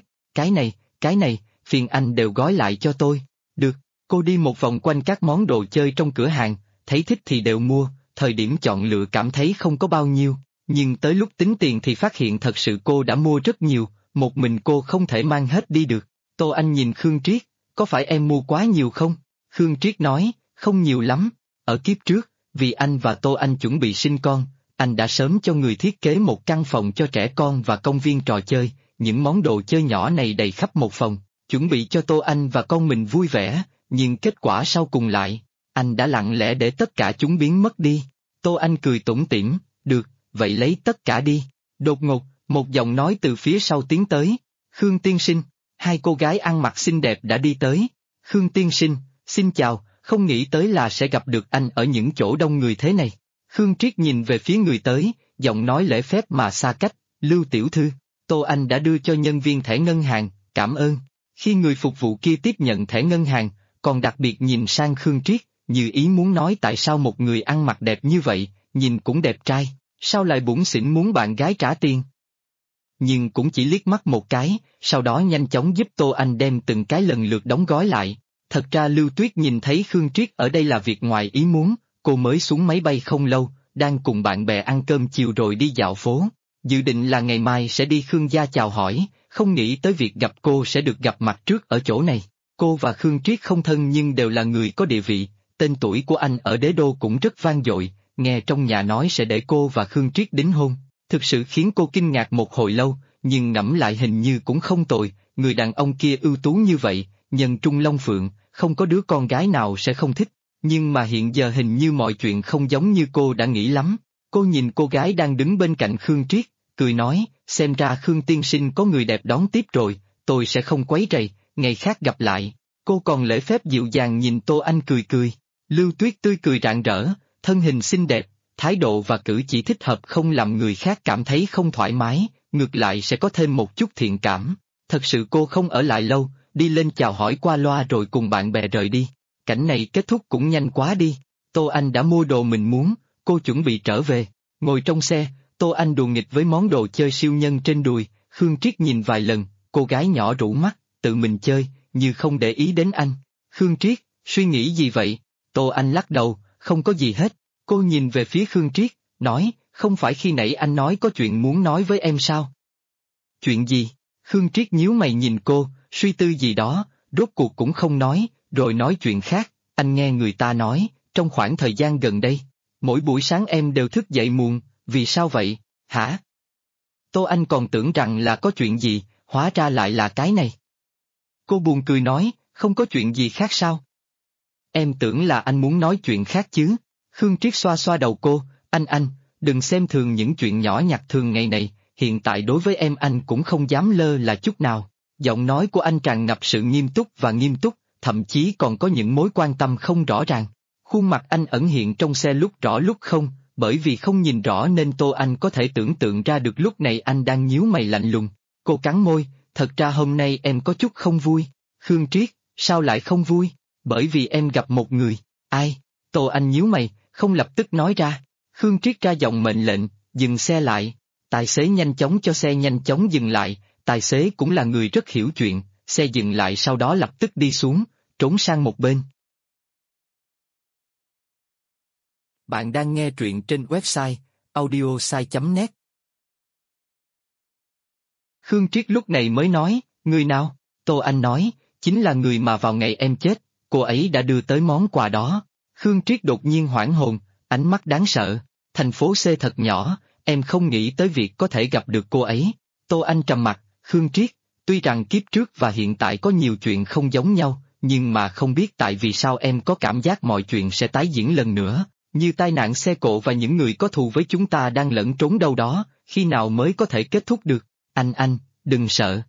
Cái này, phiền anh đều gói lại cho tôi. Được, cô đi một vòng quanh các món đồ chơi trong cửa hàng, thấy thích thì đều mua, thời điểm chọn lựa cảm thấy không có bao nhiêu, nhưng tới lúc tính tiền thì phát hiện thật sự cô đã mua rất nhiều, một mình cô không thể mang hết đi được. Tô Anh nhìn Khương Triết, có phải em mua quá nhiều không? Khương Triết nói, không nhiều lắm, ở kiếp trước, vì anh và Tô Anh chuẩn bị sinh con, anh đã sớm cho người thiết kế một căn phòng cho trẻ con và công viên trò chơi, những món đồ chơi nhỏ này đầy khắp một phòng, chuẩn bị cho Tô Anh và con mình vui vẻ, nhưng kết quả sau cùng lại, anh đã lặng lẽ để tất cả chúng biến mất đi. Tô Anh cười tủm tỉm, được, vậy lấy tất cả đi. Đột ngột, một giọng nói từ phía sau tiến tới, Khương tiên sinh, hai cô gái ăn mặc xinh đẹp đã đi tới. Khương tiên sinh, xin chào, không nghĩ tới là sẽ gặp được anh ở những chỗ đông người thế này. Khương Triết nhìn về phía người tới, giọng nói lễ phép mà xa cách, Lưu tiểu thư, Tô Anh đã đưa cho nhân viên thẻ ngân hàng, cảm ơn. Khi người phục vụ kia tiếp nhận thẻ ngân hàng, còn đặc biệt nhìn sang Khương Triết, như ý muốn nói tại sao một người ăn mặc đẹp như vậy, nhìn cũng đẹp trai, sao lại bủn xỉn muốn bạn gái trả tiền. Nhưng cũng chỉ liếc mắt một cái, sau đó nhanh chóng giúp Tô Anh đem từng cái lần lượt đóng gói lại. Thật ra Lưu Tuyết nhìn thấy Khương Triết ở đây là việc ngoài ý muốn, cô mới xuống máy bay không lâu, đang cùng bạn bè ăn cơm chiều rồi đi dạo phố. Dự định là ngày mai sẽ đi Khương gia chào hỏi, không nghĩ tới việc gặp cô sẽ được gặp mặt trước ở chỗ này. Cô và Khương Triết không thân nhưng đều là người có địa vị, tên tuổi của anh ở đế đô cũng rất vang dội, nghe trong nhà nói sẽ để cô và Khương Triết đính hôn. Thực sự khiến cô kinh ngạc một hồi lâu, nhưng ngẫm lại hình như cũng không tồi, người đàn ông kia ưu tú như vậy, nhân trung long phượng, không có đứa con gái nào sẽ không thích. Nhưng mà hiện giờ hình như mọi chuyện không giống như cô đã nghĩ lắm. Cô nhìn cô gái đang đứng bên cạnh Khương Triết, cười nói, xem ra Khương tiên sinh có người đẹp đón tiếp rồi, tôi sẽ không quấy rầy, ngày khác gặp lại. Cô còn lễ phép dịu dàng nhìn Tô Anh cười cười. Lưu Tuyết tươi cười rạng rỡ, thân hình xinh đẹp, thái độ và cử chỉ thích hợp không làm người khác cảm thấy không thoải mái, ngược lại sẽ có thêm một chút thiện cảm. Thật sự cô không ở lại lâu, đi lên chào hỏi qua loa rồi cùng bạn bè rời đi. Cảnh này kết thúc cũng nhanh quá đi. Tô Anh đã mua đồ mình muốn, cô chuẩn bị trở về. Ngồi trong xe, Tô Anh đùa nghịch với món đồ chơi siêu nhân trên đùi, Khương Triết nhìn vài lần, cô gái nhỏ rũ mắt, tự mình chơi, như không để ý đến anh. Khương Triết, suy nghĩ gì vậy? Tô Anh lắc đầu, không có gì hết. Cô nhìn về phía Khương Triết, nói, không phải khi nãy anh nói có chuyện muốn nói với em sao? Chuyện gì? Khương Triết nhíu mày nhìn cô, suy tư gì đó, rốt cuộc cũng không nói, rồi nói chuyện khác, anh nghe người ta nói, trong khoảng thời gian gần đây, mỗi buổi sáng em đều thức dậy muộn, vì sao vậy, hả? Tô Anh còn tưởng rằng là có chuyện gì, hóa ra lại là cái này. Cô buồn cười nói, không có chuyện gì khác sao? Em tưởng là anh muốn nói chuyện khác chứ. Khương Triết xoa xoa đầu cô, anh, đừng xem thường những chuyện nhỏ nhặt thường ngày này, hiện tại đối với em anh cũng không dám lơ là chút nào. Giọng nói của anh tràn ngập sự nghiêm túc, thậm chí còn có những mối quan tâm không rõ ràng. Khuôn mặt anh ẩn hiện trong xe lúc rõ lúc không, bởi vì không nhìn rõ nên Tô Anh có thể tưởng tượng ra được lúc này anh đang nhíu mày lạnh lùng. Cô cắn môi, thật ra hôm nay em có chút không vui. Khương Triết, sao lại không vui? Bởi vì em gặp một người. Ai? Tô Anh nhíu mày, không lập tức nói ra. Khương Triết ra giọng mệnh lệnh, dừng xe lại. Tài xế nhanh chóng cho xe nhanh chóng dừng lại, tài xế cũng là người rất hiểu chuyện, xe dừng lại sau đó lập tức đi xuống, trốn sang một bên. Bạn đang nghe truyện trên website audiosai.net. Khương Triết lúc này mới nói, người nào? Tô Anh nói, chính là người mà vào ngày em chết, cô ấy đã đưa tới món quà đó. Khương Triết đột nhiên hoảng hồn, ánh mắt đáng sợ. Thành phố C thật nhỏ, em không nghĩ tới việc có thể gặp được cô ấy. Tô Anh trầm mặt, Khương Triết, tuy rằng kiếp trước và hiện tại có nhiều chuyện không giống nhau, nhưng mà không biết tại vì sao em có cảm giác mọi chuyện sẽ tái diễn lần nữa, như tai nạn xe cộ và những người có thù với chúng ta đang lẫn trốn đâu đó, khi nào mới có thể kết thúc được. Anh, đừng sợ.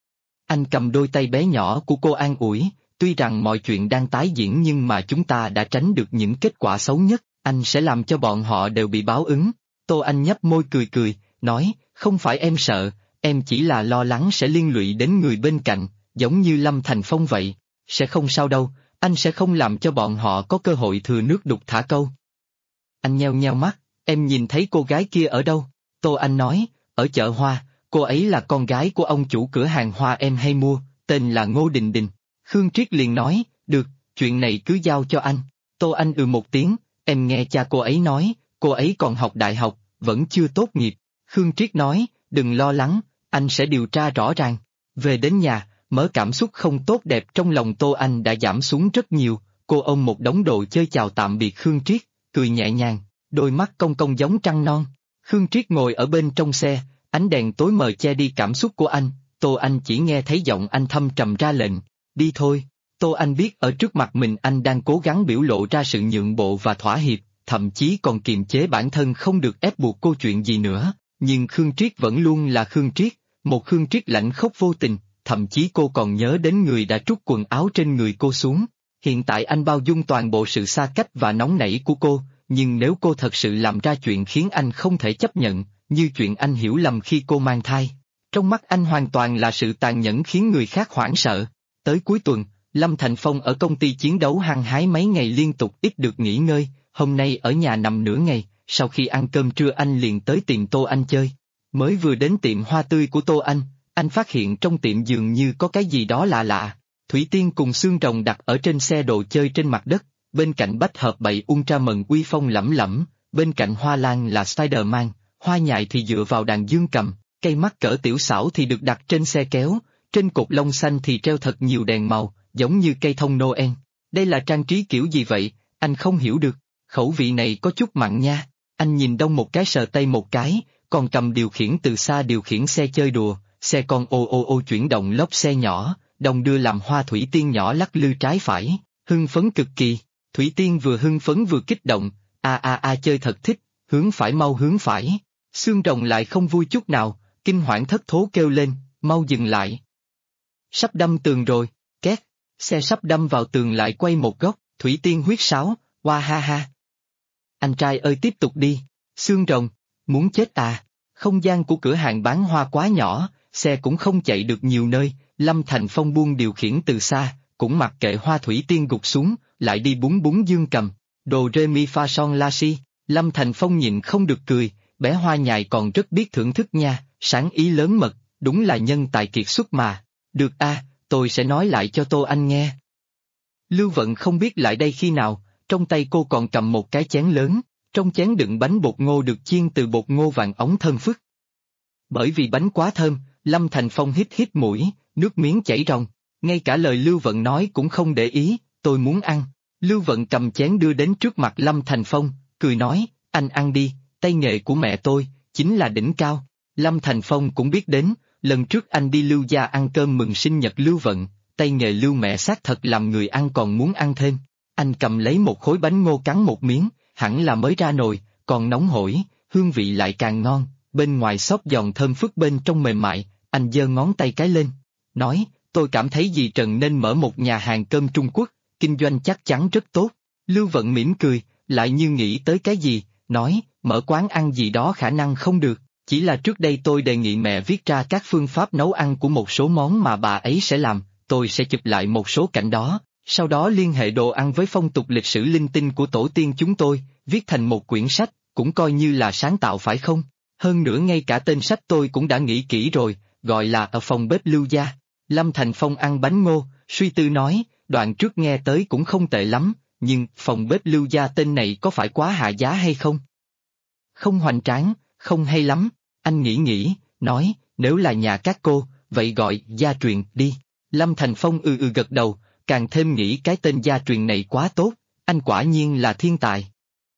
Anh cầm đôi tay bé nhỏ của cô an ủi, tuy rằng mọi chuyện đang tái diễn nhưng mà chúng ta đã tránh được những kết quả xấu nhất, anh sẽ làm cho bọn họ đều bị báo ứng. Tô Anh nhếch môi cười cười, nói, không phải em sợ, em chỉ là lo lắng sẽ liên lụy đến người bên cạnh, giống như Lâm Thành Phong vậy. Sẽ không sao đâu, anh sẽ không làm cho bọn họ có cơ hội thừa nước đục thả câu. Anh nheo nheo mắt, em nhìn thấy cô gái kia ở đâu? Tô Anh nói, ở chợ hoa, cô ấy là con gái của ông chủ cửa hàng hoa em hay mua, tên là Ngô Đình Đình. Khương Triết liền nói, được, chuyện này cứ giao cho anh. Tô Anh một tiếng, em nghe cha cô ấy nói, cô ấy còn học đại học, vẫn chưa tốt nghiệp. Khương Triết nói, đừng lo lắng, anh sẽ điều tra rõ ràng. Về đến nhà, mớ cảm xúc không tốt đẹp trong lòng Tô Anh đã giảm xuống rất nhiều, cô ôm một đống đồ chơi chào tạm biệt Khương Triết, cười nhẹ nhàng, đôi mắt cong cong giống trăng non. Khương Triết ngồi ở bên trong xe, ánh đèn tối mờ che đi cảm xúc của anh, Tô Anh chỉ nghe thấy giọng anh thâm trầm ra lệnh, đi thôi. Tô Anh biết ở trước mặt mình anh đang cố gắng biểu lộ ra sự nhượng bộ và thỏa hiệp, thậm chí còn kiềm chế bản thân không được ép buộc cô chuyện gì nữa, nhưng Khương Triết vẫn luôn là Khương Triết, một Khương Triết lãnh khốc vô tình, thậm chí cô còn nhớ đến người đã trút quần áo trên người cô xuống. Hiện tại anh bao dung toàn bộ sự xa cách và nóng nảy của cô, nhưng nếu cô thật sự làm ra chuyện khiến anh không thể chấp nhận, như chuyện anh hiểu lầm khi cô mang thai, trong mắt anh hoàn toàn là sự tàn nhẫn khiến người khác hoảng sợ. Tới cuối tuần, Lâm Thành Phong ở công ty chiến đấu hăng hái mấy ngày liên tục ít được nghỉ ngơi, hôm nay ở nhà nằm nửa ngày, sau khi ăn cơm trưa anh liền tới tìm Tô Anh chơi. Mới vừa đến tiệm hoa tươi của Tô Anh phát hiện trong tiệm dường như có cái gì đó lạ lạ. Thủy Tiên cùng xương rồng đặt ở trên xe đồ chơi trên mặt đất, bên cạnh bách hợp bậy Ultraman uy phong lẫm lẫm, bên cạnh hoa lan là Spider-Man, hoa nhài thì dựa vào đàn dương cầm, cây mắt cỡ tiểu xảo thì được đặt trên xe kéo, trên cột lông xanh thì treo thật nhiều đèn màu, giống như cây thông Noel. Đây là trang trí kiểu gì vậy, anh không hiểu được, khẩu vị này có chút mặn nha. Anh nhìn đông một cái sờ tây một cái, còn cầm điều khiển từ xa điều khiển xe chơi đùa, xe con ô chuyển động lốp xe nhỏ, đồng đưa làm hoa Thủy Tiên nhỏ lắc lư trái phải, hưng phấn cực kỳ. Thủy Tiên vừa hưng phấn vừa kích động, chơi thật thích, hướng phải mau hướng phải. Xương rồng lại không vui chút nào, kinh hoảng thất thố kêu lên, mau dừng lại. Sắp đâm tường rồi, két, xe sắp đâm vào tường lại quay một góc, Thủy Tiên huýt sáo, hoa ha ha. Anh trai ơi tiếp tục đi, xương rồng, muốn chết à, không gian của cửa hàng bán hoa quá nhỏ, xe cũng không chạy được nhiều nơi, Lâm Thành Phong buông điều khiển từ xa, cũng mặc kệ hoa Thủy Tiên gục xuống, lại đi búng búng dương cầm, đồ rê mi fa son la si, Lâm Thành Phong nhịn không được cười, bé hoa nhài còn rất biết thưởng thức nha, sáng ý lớn mật, đúng là nhân tài kiệt xuất mà, được tôi sẽ nói lại cho Tô Anh nghe. Lưu Vận không biết lại đây khi nào, trong tay cô còn cầm một cái chén lớn, trong chén đựng bánh bột ngô được chiên từ bột ngô vàng ống thơm phức. Bởi vì bánh quá thơm, Lâm Thành Phong hít hít mũi, nước miếng chảy ròng, ngay cả lời Lưu Vận nói cũng không để ý, tôi muốn ăn. Lưu Vận cầm chén đưa đến trước mặt Lâm Thành Phong, cười nói, anh ăn đi, tay nghề của mẹ tôi, chính là đỉnh cao. Lâm Thành Phong cũng biết đến, lần trước anh đi Lưu gia ăn cơm mừng sinh nhật Lưu Vận, tay nghề Lưu mẹ xác thật làm người ăn còn muốn ăn thêm. Anh cầm lấy một khối bánh ngô cắn một miếng, hẳn là mới ra nồi, còn nóng hổi, hương vị lại càng ngon, bên ngoài xốp giòn thơm phức bên trong mềm mại, anh giơ ngón tay cái lên, nói, tôi cảm thấy dì Trần nên mở một nhà hàng cơm Trung Quốc, kinh doanh chắc chắn rất tốt. Lưu Vận mỉm cười, lại như nghĩ tới cái gì, nói, mở quán ăn gì đó khả năng không được, chỉ là trước đây tôi đề nghị mẹ viết ra các phương pháp nấu ăn của một số món mà bà ấy sẽ làm, tôi sẽ chụp lại một số cảnh đó, sau đó liên hệ đồ ăn với phong tục lịch sử linh tinh của tổ tiên chúng tôi, viết thành một quyển sách, cũng coi như là sáng tạo phải không? Hơn nữa ngay cả tên sách tôi cũng đã nghĩ kỹ rồi, gọi là Ở phòng bếp Lưu gia. Lâm Thành Phong ăn bánh ngô, suy tư nói, đoạn trước nghe tới cũng không tệ lắm, nhưng phòng bếp Lưu gia tên này có phải quá hạ giá hay không? Không hoành tráng, không hay lắm, anh nghĩ, nói, nếu là nhà các cô, vậy gọi gia truyền đi. Lâm Thành Phong gật đầu, càng thêm nghĩ cái tên gia truyền này quá tốt, anh quả nhiên là thiên tài.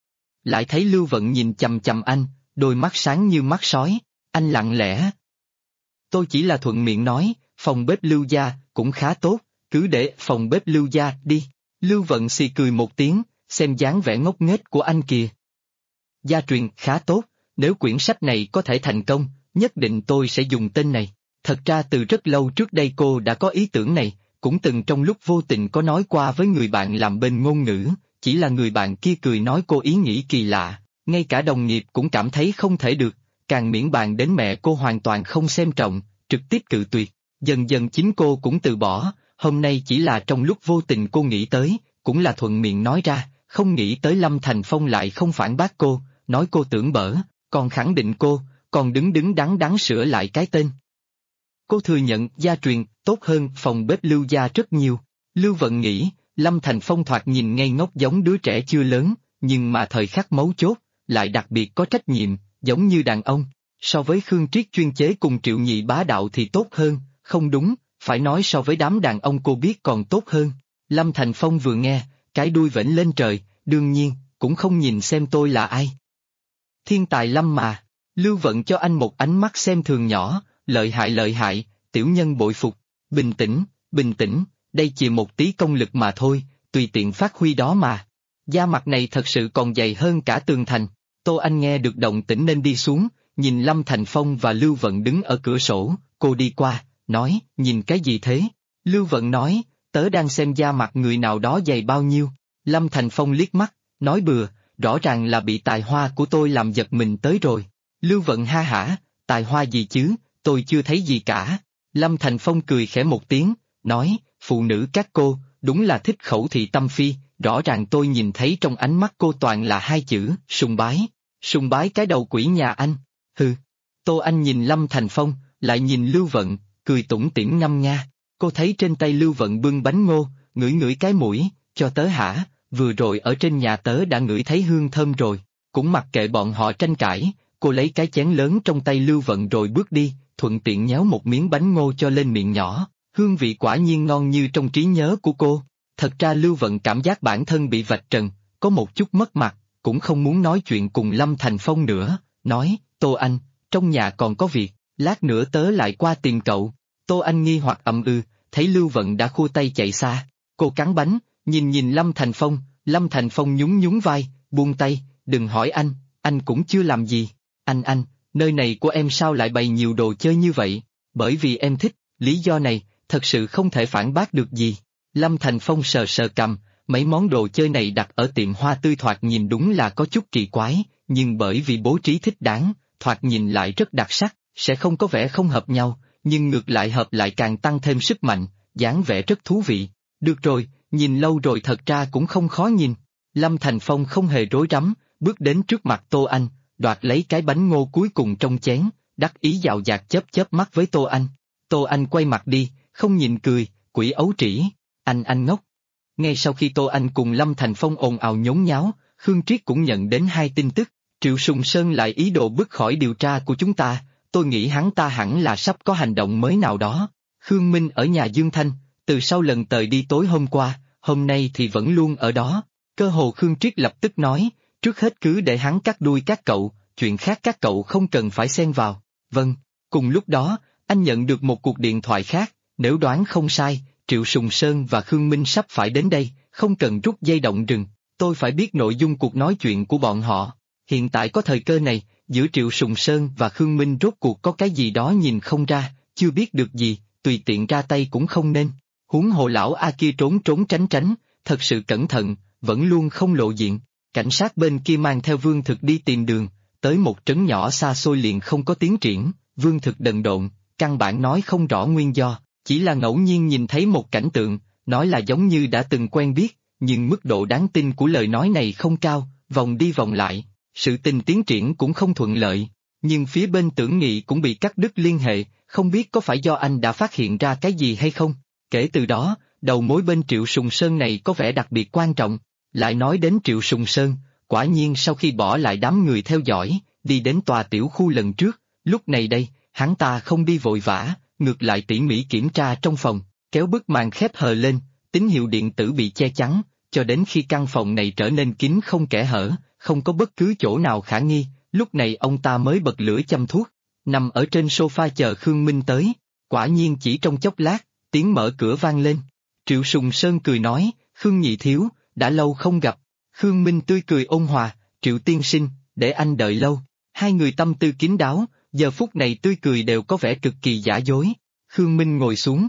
Lại thấy Lưu Vận nhìn chằm chằm anh, đôi mắt sáng như mắt sói, anh lặng lẽ. Tôi chỉ là thuận miệng nói, phòng bếp Lưu gia cũng khá tốt, cứ để phòng bếp Lưu gia đi. Lưu Vận xì cười một tiếng, xem dáng vẻ ngốc nghếch của anh kìa. Gia truyền khá tốt, nếu quyển sách này có thể thành công, nhất định tôi sẽ dùng tên này. Thật ra từ rất lâu trước đây cô đã có ý tưởng này, cũng từng trong lúc vô tình có nói qua với người bạn làm bên ngôn ngữ, chỉ là người bạn kia cười nói cô ý nghĩ kỳ lạ, ngay cả đồng nghiệp cũng cảm thấy không thể được, càng miễn bàn đến mẹ cô hoàn toàn không xem trọng, trực tiếp cự tuyệt. Dần dần chính cô cũng từ bỏ, hôm nay chỉ là trong lúc vô tình cô nghĩ tới, cũng là thuận miệng nói ra, không nghĩ tới Lâm Thành Phong lại không phản bác cô, nói cô tưởng bở, còn khẳng định cô, còn đứng đắn đắn sửa lại cái tên. Cô thừa nhận gia truyền tốt hơn phòng bếp Lưu gia rất nhiều. Lưu Vận nghĩ, Lâm Thành Phong thoạt nhìn ngây ngốc giống đứa trẻ chưa lớn, nhưng mà thời khắc mấu chốt, lại đặc biệt có trách nhiệm, giống như đàn ông. So với Khương Triết chuyên chế cùng Triệu Nhị bá đạo thì tốt hơn, không đúng, phải nói so với đám đàn ông cô biết còn tốt hơn. Lâm Thành Phong vừa nghe, cái đuôi vểnh lên trời, đương nhiên, cũng không nhìn xem tôi là ai. Thiên tài Lâm mà. Lưu Vận cho anh một ánh mắt xem thường nhỏ, lợi hại, tiểu nhân bội phục, bình tĩnh, đây chỉ một tí công lực mà thôi, tùy tiện phát huy đó mà. Da mặt này thật sự còn dày hơn cả tường thành. Tô Anh nghe được động tĩnh nên đi xuống, nhìn Lâm Thành Phong và Lưu Vận đứng ở cửa sổ, cô đi qua, nói, nhìn cái gì thế? Lưu Vận nói, tớ đang xem da mặt người nào đó dày bao nhiêu. Lâm Thành Phong liếc mắt, nói bừa, rõ ràng là bị tài hoa của tôi làm giật mình tới rồi. Lưu Vận ha hả, tài hoa gì chứ, tôi chưa thấy gì cả. Lâm Thành Phong cười khẽ một tiếng, nói, phụ nữ các cô, đúng là thích khẩu thị tâm phi, rõ ràng tôi nhìn thấy trong ánh mắt cô toàn là hai chữ, sùng bái cái đầu quỷ nhà anh, hừ. Tô Anh nhìn Lâm Thành Phong, lại nhìn Lưu Vận, cười tủm tỉm ngâm nga, cô thấy trên tay Lưu Vận bưng bánh ngô, ngửi cái mũi, cho tớ hả, vừa rồi ở trên nhà tớ đã ngửi thấy hương thơm rồi, cũng mặc kệ bọn họ tranh cãi, cô lấy cái chén lớn trong tay Lưu Vận rồi bước đi, thuận tiện nhéo một miếng bánh ngô cho lên miệng nhỏ, hương vị quả nhiên ngon như trong trí nhớ của cô. Thật ra Lưu Vận cảm giác bản thân bị vạch trần, có một chút mất mặt, cũng không muốn nói chuyện cùng Lâm Thành Phong nữa, nói, Tô Anh, trong nhà còn có việc, lát nữa tớ lại qua tìm cậu. Tô Anh nghi hoặc thấy Lưu Vận đã khua tay chạy xa, cô cắn bánh, nhìn Lâm Thành Phong nhún vai, buông tay, đừng hỏi anh cũng chưa làm gì. Anh, nơi này của em sao lại bày nhiều đồ chơi như vậy? Bởi vì em thích, lý do này, thật sự không thể phản bác được gì. Lâm Thành Phong sờ cằm, mấy món đồ chơi này đặt ở tiệm hoa tươi thoạt nhìn đúng là có chút kỳ quái, nhưng bởi vì bố trí thích đáng, thoạt nhìn lại rất đặc sắc, sẽ không có vẻ không hợp nhau, nhưng ngược lại hợp lại càng tăng thêm sức mạnh, dáng vẻ rất thú vị. Được rồi, nhìn lâu rồi thật ra cũng không khó nhìn. Lâm Thành Phong không hề rối rắm, bước đến trước mặt Tô Anh, đoạt lấy cái bánh ngô cuối cùng trong chén, đắc ý dạo dạt chớp mắt với Tô Anh. Tô Anh quay mặt đi, không nhìn cười, quỷ ấu trĩ, anh ngốc. Ngay sau khi Tô Anh cùng Lâm Thành Phong ồn ào nhốn nháo, Khương Triết cũng nhận đến hai tin tức, Triệu Sùng Sơn lại ý đồ bứt khỏi điều tra của chúng ta, tôi nghĩ hắn ta hẳn là sắp có hành động mới nào đó. Khương Minh ở nhà Dương Thanh, từ sau lần tời đi tối hôm qua, hôm nay thì vẫn luôn ở đó. Cơ hồ Khương Triết lập tức nói, trước hết cứ để hắn cắt đuôi các cậu, chuyện khác các cậu không cần phải xen vào. Vâng, cùng lúc đó, anh nhận được một cuộc điện thoại khác, nếu đoán không sai, Triệu Sùng Sơn và Khương Minh sắp phải đến đây, không cần rút dây động rừng, tôi phải biết nội dung cuộc nói chuyện của bọn họ. Hiện tại có thời cơ này, giữa Triệu Sùng Sơn và Khương Minh rốt cuộc có cái gì đó nhìn không ra, chưa biết được gì, tùy tiện ra tay cũng không nên. Huống hồ lão A kia trốn tránh, thật sự cẩn thận, vẫn luôn không lộ diện. Cảnh sát bên kia mang theo Vương Thực đi tìm đường, tới một trấn nhỏ xa xôi liền không có tiến triển, Vương Thực đần độn, căn bản nói không rõ nguyên do, chỉ là ngẫu nhiên nhìn thấy một cảnh tượng, nói là giống như đã từng quen biết, nhưng mức độ đáng tin của lời nói này không cao, vòng đi vòng lại, sự tình tiến triển cũng không thuận lợi, nhưng phía bên Tưởng Nghị cũng bị cắt đứt liên hệ, không biết có phải do anh đã phát hiện ra cái gì hay không. Kể từ đó, đầu mối bên Triệu Sùng Sơn này có vẻ đặc biệt quan trọng. Lại nói đến Triệu Sùng Sơn, quả nhiên sau khi bỏ lại đám người theo dõi, đi đến tòa tiểu khu lần trước, lúc này đây, hắn ta không đi vội vã, ngược lại tỉ mỉ kiểm tra trong phòng, kéo bức màn khép hờ lên, tín hiệu điện tử bị che chắn, cho đến khi căn phòng này trở nên kín không kẽ hở, không có bất cứ chỗ nào khả nghi, lúc này ông ta mới bật lửa châm thuốc, nằm ở trên sofa chờ Khương Minh tới. Quả nhiên chỉ trong chốc lát, tiếng mở cửa vang lên. Triệu Sùng Sơn cười nói, Khương nhị thiếu, đã lâu không gặp. Khương Minh tươi cười ôn hòa, Triệu tiên sinh, để anh đợi lâu. Hai người tâm tư kín đáo, giờ phút này tươi cười đều có vẻ cực kỳ giả dối. Khương Minh ngồi xuống.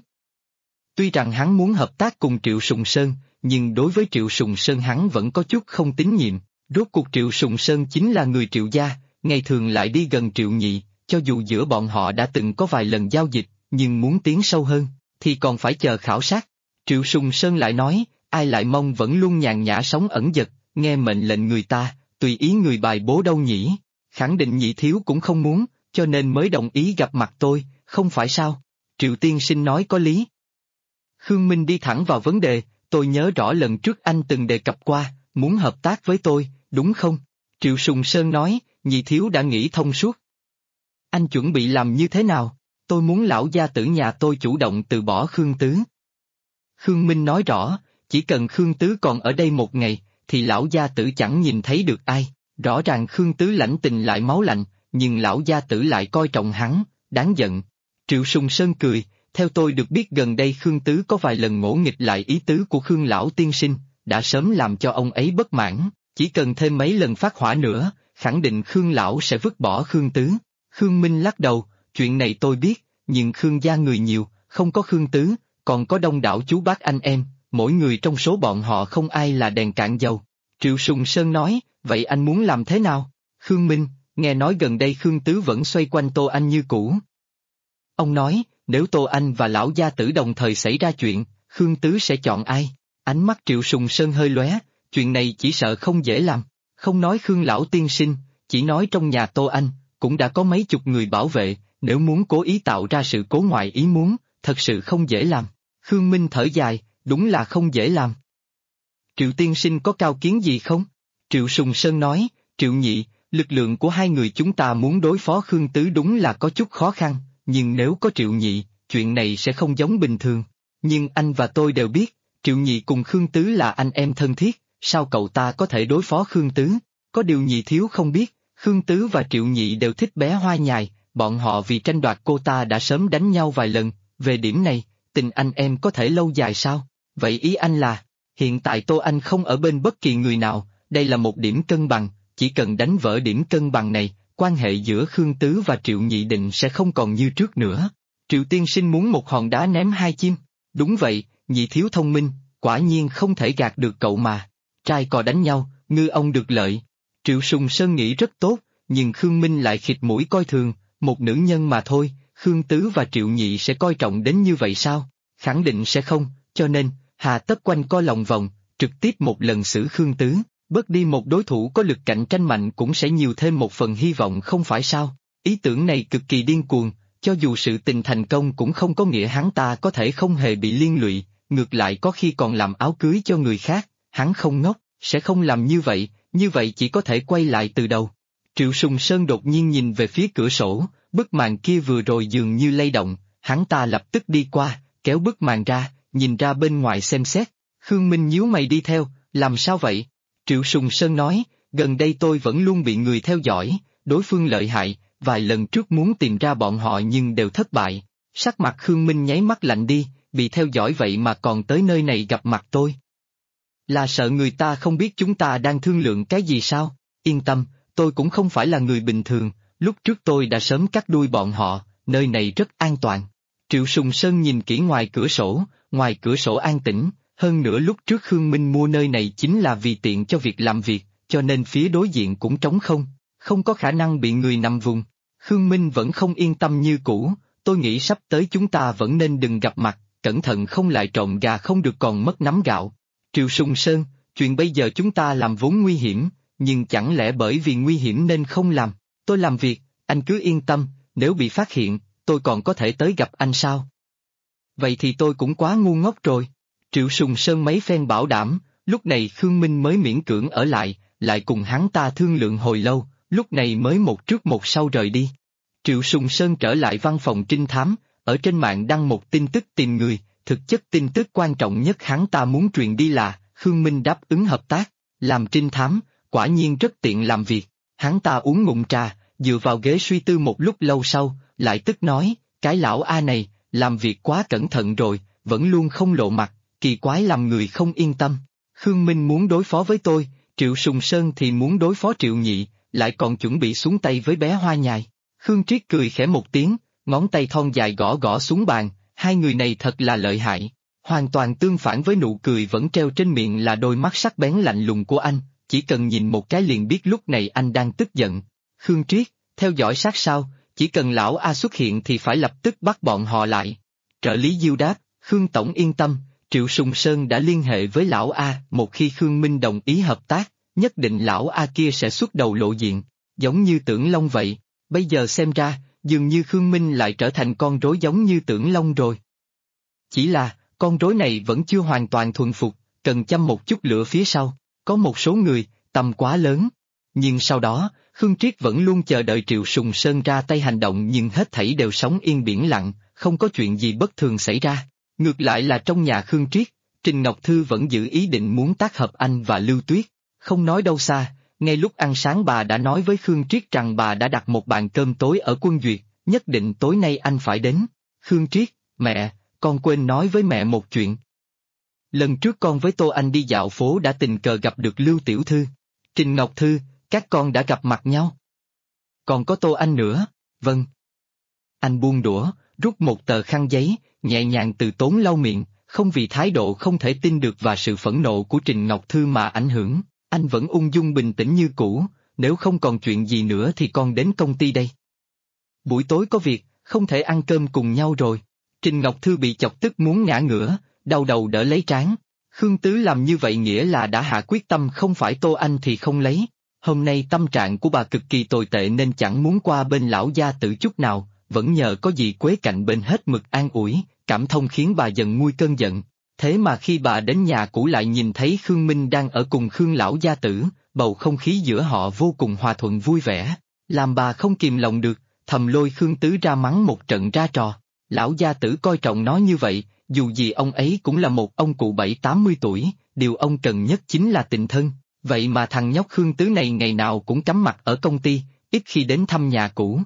Tuy rằng hắn muốn hợp tác cùng Triệu Sùng Sơn, nhưng đối với Triệu Sùng Sơn hắn vẫn có chút không tín nhiệm. Rốt cuộc Triệu Sùng Sơn chính là người Triệu gia, ngày thường lại đi gần Triệu nhị, cho dù giữa bọn họ đã từng có vài lần giao dịch, nhưng muốn tiến sâu hơn, thì còn phải chờ khảo sát. Triệu Sùng Sơn lại nói, ai lại mong vẫn luôn nhàn nhã sống ẩn dật, nghe mệnh lệnh người ta, tùy ý người bài bố đâu nhỉ? Khẳng định nhị thiếu cũng không muốn, cho nên mới đồng ý gặp mặt tôi, không phải sao? Triệu tiên sinh nói có lý. Khương Minh đi thẳng vào vấn đề, tôi nhớ rõ lần trước anh từng đề cập qua, muốn hợp tác với tôi, đúng không? Triệu Sùng Sơn nói, nhị thiếu đã nghĩ thông suốt. Anh chuẩn bị làm như thế nào? Tôi muốn lão gia tử nhà tôi chủ động từ bỏ Khương Tứ. Khương Minh nói rõ, chỉ cần Khương Tứ còn ở đây một ngày, thì lão gia tử chẳng nhìn thấy được ai. Rõ ràng Khương Tứ lãnh tình lại máu lạnh, nhưng lão gia tử lại coi trọng hắn, đáng giận. Triệu Sùng Sơn cười, theo tôi được biết gần đây Khương Tứ có vài lần ngỗ nghịch lại ý tứ của Khương lão tiên sinh, đã sớm làm cho ông ấy bất mãn, chỉ cần thêm mấy lần phát hỏa nữa, khẳng định Khương lão sẽ vứt bỏ Khương Tứ. Khương Minh lắc đầu, chuyện này tôi biết, nhưng Khương gia người nhiều, không có Khương Tứ, còn có đông đảo chú bác anh em, mỗi người trong số bọn họ không ai là đèn cạn dầu. Triệu Sùng Sơn nói, vậy anh muốn làm thế nào? Khương Minh, nghe nói gần đây Khương Tứ vẫn xoay quanh Tô Anh như cũ. Ông nói, nếu Tô Anh và lão gia tử đồng thời xảy ra chuyện, Khương Tứ sẽ chọn ai? Ánh mắt Triệu Sùng Sơn hơi lóe, chuyện này chỉ sợ không dễ làm, không nói Khương lão tiên sinh, chỉ nói trong nhà Tô Anh, cũng đã có mấy chục người bảo vệ, nếu muốn cố ý tạo ra sự cố ngoại ý muốn, thật sự không dễ làm. Khương Minh thở dài, đúng là không dễ làm. Triệu tiên sinh có cao kiến gì không? Triệu Sùng Sơn nói, Triệu nhị, lực lượng của hai người chúng ta muốn đối phó Khương Tứ đúng là có chút khó khăn, nhưng nếu có Triệu nhị, chuyện này sẽ không giống bình thường. Nhưng anh và tôi đều biết, Triệu nhị cùng Khương Tứ là anh em thân thiết, sao cậu ta có thể đối phó Khương Tứ? Có điều nhị thiếu không biết, Khương Tứ và Triệu nhị đều thích bé Hoa Nhài, bọn họ vì tranh đoạt cô ta đã sớm đánh nhau vài lần, về điểm này, tình anh em có thể lâu dài sao? Vậy ý anh là, hiện tại Tô Anh không ở bên bất kỳ người nào, đây là một điểm cân bằng, chỉ cần đánh vỡ điểm cân bằng này, quan hệ giữa Khương Tứ và Triệu nhị định sẽ không còn như trước nữa. Triệu tiên sinh muốn một hòn đá ném hai chim, đúng vậy, nhị thiếu thông minh, quả nhiên không thể gạt được cậu mà. Trai cò đánh nhau, ngư ông được lợi. Triệu Sùng Sơn nghĩ rất tốt, nhưng Khương Minh lại khịt mũi coi thường, một nữ nhân mà thôi, Khương Tứ và Triệu nhị sẽ coi trọng đến như vậy sao? Khẳng định sẽ không, cho nên, hà tất quanh co lòng vòng, trực tiếp một lần xử Khương Tứ, bớt đi một đối thủ có lực cạnh tranh mạnh cũng sẽ nhiều thêm một phần hy vọng không phải sao? Ý tưởng này cực kỳ điên cuồng, cho dù sự tình thành công cũng không có nghĩa hắn ta có thể không hề bị liên lụy, ngược lại có khi còn làm áo cưới cho người khác, hắn không ngốc, sẽ không làm như vậy chỉ có thể quay lại từ đầu. Triệu Sùng Sơn đột nhiên nhìn về phía cửa sổ, bức màn kia vừa rồi dường như lay động, hắn ta lập tức đi qua, kéo bức màn ra, nhìn ra bên ngoài xem xét. Khương Minh nhíu mày đi theo, làm sao vậy? Triệu Sùng Sơn nói, gần đây tôi vẫn luôn bị người theo dõi, đối phương lợi hại, vài lần trước muốn tìm ra bọn họ nhưng đều thất bại. Sắc mặt Khương Minh nháy mắt lạnh đi, bị theo dõi vậy mà còn tới nơi này gặp mặt tôi. Là sợ người ta không biết chúng ta đang thương lượng cái gì sao? Yên tâm, tôi cũng không phải là người bình thường, lúc trước tôi đã sớm cắt đuôi bọn họ, nơi này rất an toàn. Triệu Sùng Sơn nhìn kỹ ngoài cửa sổ an tĩnh, hơn nữa lúc trước Khương Minh mua nơi này chính là vì tiện cho việc làm việc, cho nên phía đối diện cũng trống không có khả năng bị người nằm vùng. Khương Minh vẫn không yên tâm như cũ, tôi nghĩ sắp tới chúng ta vẫn nên đừng gặp mặt, cẩn thận không lại trộm gà không được còn mất nắm gạo. Triệu Sùng Sơn, chuyện bây giờ chúng ta làm vốn nguy hiểm, nhưng chẳng lẽ bởi vì nguy hiểm nên không làm? Tôi làm việc, anh cứ yên tâm, nếu bị phát hiện, tôi còn có thể tới gặp anh sao? Vậy thì tôi cũng quá ngu ngốc rồi. Triệu Sùng Sơn mấy phen bảo đảm, lúc này Khương Minh mới miễn cưỡng ở lại cùng hắn ta thương lượng hồi lâu, lúc này mới một trước một sau rời đi. Triệu Sùng Sơn trở lại văn phòng trinh thám, ở trên mạng đăng một tin tức tìm người, thực chất tin tức quan trọng nhất hắn ta muốn truyền đi là, Khương Minh đáp ứng hợp tác, làm trinh thám, quả nhiên rất tiện làm việc. Hắn ta uống ngụm trà, dựa vào ghế suy tư một lúc lâu sau, lại tức nói, cái lão A này, làm việc quá cẩn thận rồi, vẫn luôn không lộ mặt, kỳ quái làm người không yên tâm. Khương Minh muốn đối phó với tôi, Triệu Sùng Sơn thì muốn đối phó Triệu Nhị, lại còn chuẩn bị xuống tay với bé Hoa Nhài. Khương Triết cười khẽ một tiếng, ngón tay thon dài gõ gõ xuống bàn, hai người này thật là lợi hại. Hoàn toàn tương phản với nụ cười vẫn treo trên miệng là đôi mắt sắc bén lạnh lùng của anh, chỉ cần nhìn một cái liền biết lúc này anh đang tức giận. Khương Triết, theo dõi sát sao, chỉ cần lão A xuất hiện thì phải lập tức bắt bọn họ lại. Trợ lý Diêu đáp, Khương Tổng yên tâm, Triệu Sùng Sơn đã liên hệ với lão A, một khi Khương Minh đồng ý hợp tác, nhất định lão A kia sẽ xuất đầu lộ diện, giống như Tưởng Long vậy. Bây giờ xem ra, dường như Khương Minh lại trở thành con rối giống như Tưởng Long rồi. Chỉ là, con rối này vẫn chưa hoàn toàn thuần phục, cần châm một chút lửa phía sau. Có một số người, tầm quá lớn. Nhưng sau đó, Khương Triết vẫn luôn chờ đợi Triệu Sùng Sơn ra tay hành động nhưng hết thảy đều sóng yên biển lặng, không có chuyện gì bất thường xảy ra. Ngược lại là trong nhà Khương Triết, Trình Ngọc Thư vẫn giữ ý định muốn tác hợp anh và Lưu Tuyết. Không nói đâu xa, ngay lúc ăn sáng bà đã nói với Khương Triết rằng bà đã đặt một bàn cơm tối ở Quân Duyệt, nhất định tối nay anh phải đến. Khương Triết, mẹ, con quên nói với mẹ một chuyện. Lần trước con với Tô Anh đi dạo phố đã tình cờ gặp được Lưu Tiểu Thư. Trình Ngọc Thư, các con đã gặp mặt nhau. Còn có Tô Anh nữa, vâng. Anh buông đũa, rút một tờ khăn giấy, nhẹ nhàng từ tốn lau miệng, không vì thái độ không thể tin được và sự phẫn nộ của Trình Ngọc Thư mà ảnh hưởng, anh vẫn ung dung bình tĩnh như cũ, nếu không còn chuyện gì nữa thì con đến công ty đây. Buổi tối có việc, không thể ăn cơm cùng nhau rồi. Trình Ngọc Thư bị chọc tức muốn ngã ngửa, đau đầu đỡ lấy trán. Khương Tứ làm như vậy nghĩa là đã hạ quyết tâm không phải Tô Anh thì không lấy. Hôm nay tâm trạng của bà cực kỳ tồi tệ nên chẳng muốn qua bên lão gia tử chút nào, vẫn nhờ có dì Quế cạnh bên hết mực an ủi, cảm thông khiến bà dần nguôi cơn giận. Thế mà khi bà đến nhà cũ lại nhìn thấy Khương Minh đang ở cùng Khương lão gia tử, bầu không khí giữa họ vô cùng hòa thuận vui vẻ, làm bà không kìm lòng được, thầm lôi Khương Tứ ra mắng một trận ra trò. Lão gia tử coi trọng nó như vậy, dù gì ông ấy cũng là một ông cụ 70-80 tuổi, điều ông cần nhất chính là tình thân, vậy mà thằng nhóc Khương Tứ này ngày nào cũng cắm mặt ở công ty, ít khi đến thăm nhà cũ.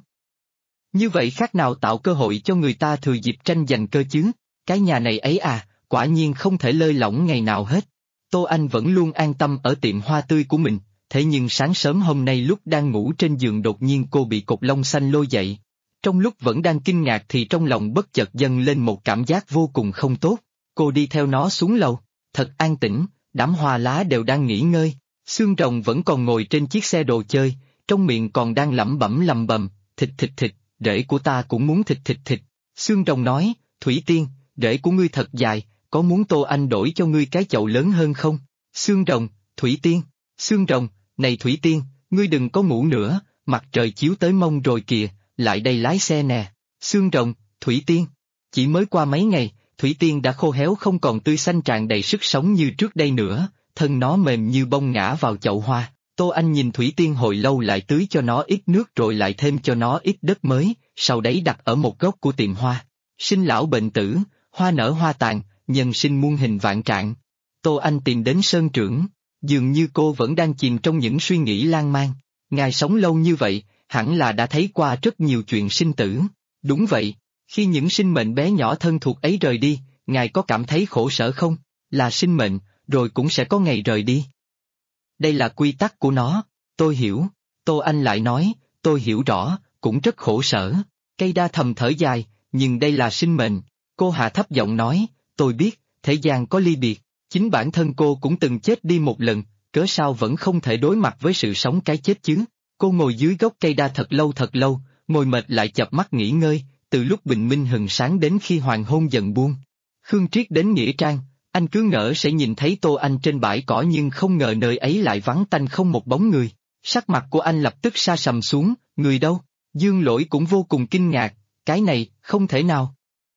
Như vậy khác nào tạo cơ hội cho người ta thừa dịp tranh giành cơ chứ, cái nhà này ấy à, quả nhiên không thể lơi lỏng ngày nào hết. Tô Anh vẫn luôn an tâm ở tiệm hoa tươi của mình, thế nhưng sáng sớm hôm nay lúc đang ngủ trên giường đột nhiên cô bị cục lông xanh lôi dậy. Trong lúc vẫn đang kinh ngạc thì trong lòng bất chợt dâng lên một cảm giác vô cùng không tốt, cô đi theo nó xuống lầu, thật an tĩnh, đám hoa lá đều đang nghỉ ngơi, Xương Rồng vẫn còn ngồi trên chiếc xe đồ chơi, trong miệng còn đang lẩm bẩm lầm bầm, thịt thịt thịt, rễ của ta cũng muốn thịt thịt thịt. Xương Rồng nói, Thủy Tiên, rễ của ngươi thật dài, có muốn Tô Anh đổi cho ngươi cái chậu lớn hơn không? Xương Rồng, Thủy Tiên, Xương Rồng, này Thủy Tiên, ngươi đừng có ngủ nữa, mặt trời chiếu tới mông rồi kìa, lại đây lái xe nè. Xương Rồng, Thủy Tiên, chỉ mới qua mấy ngày, Thủy Tiên đã khô héo không còn tươi xanh tràn đầy sức sống như trước đây nữa, thân nó mềm như bông ngã vào chậu hoa. Tô Anh nhìn Thủy Tiên hồi lâu lại tưới cho nó ít nước rồi lại thêm cho nó ít đất mới, sau đấy đặt ở một góc của tiệm hoa. Sinh lão bệnh tử, hoa nở hoa tàn, nhân sinh muôn hình vạn trạng. Tô Anh tìm đến Sơn trưởng, dường như cô vẫn đang chìm trong những suy nghĩ lan man. Ngài sống lâu như vậy, hẳn là đã thấy qua rất nhiều chuyện sinh tử. Đúng vậy, khi những sinh mệnh bé nhỏ thân thuộc ấy rời đi, ngài có cảm thấy khổ sở không? Là sinh mệnh, rồi cũng sẽ có ngày rời đi. Đây là quy tắc của nó, tôi hiểu. Tô Anh lại nói, tôi hiểu rõ, cũng rất khổ sở. Cây đa thầm thở dài, nhưng đây là sinh mệnh. Cô hạ thấp giọng nói, tôi biết, thế gian có ly biệt, chính bản thân cô cũng từng chết đi một lần, cớ sao vẫn không thể đối mặt với sự sống cái chết chứ. Cô ngồi dưới gốc cây đa thật lâu, ngồi mệt lại chợp mắt nghỉ ngơi, từ lúc bình minh hừng sáng đến khi hoàng hôn dần buông. Khương Triết đến Nghĩa Trang, anh cứ ngỡ sẽ nhìn thấy Tô Anh trên bãi cỏ nhưng không ngờ nơi ấy lại vắng tanh không một bóng người. Sắc mặt của anh lập tức sa sầm xuống, người đâu? Dương Lỗi cũng vô cùng kinh ngạc, cái này, không thể nào.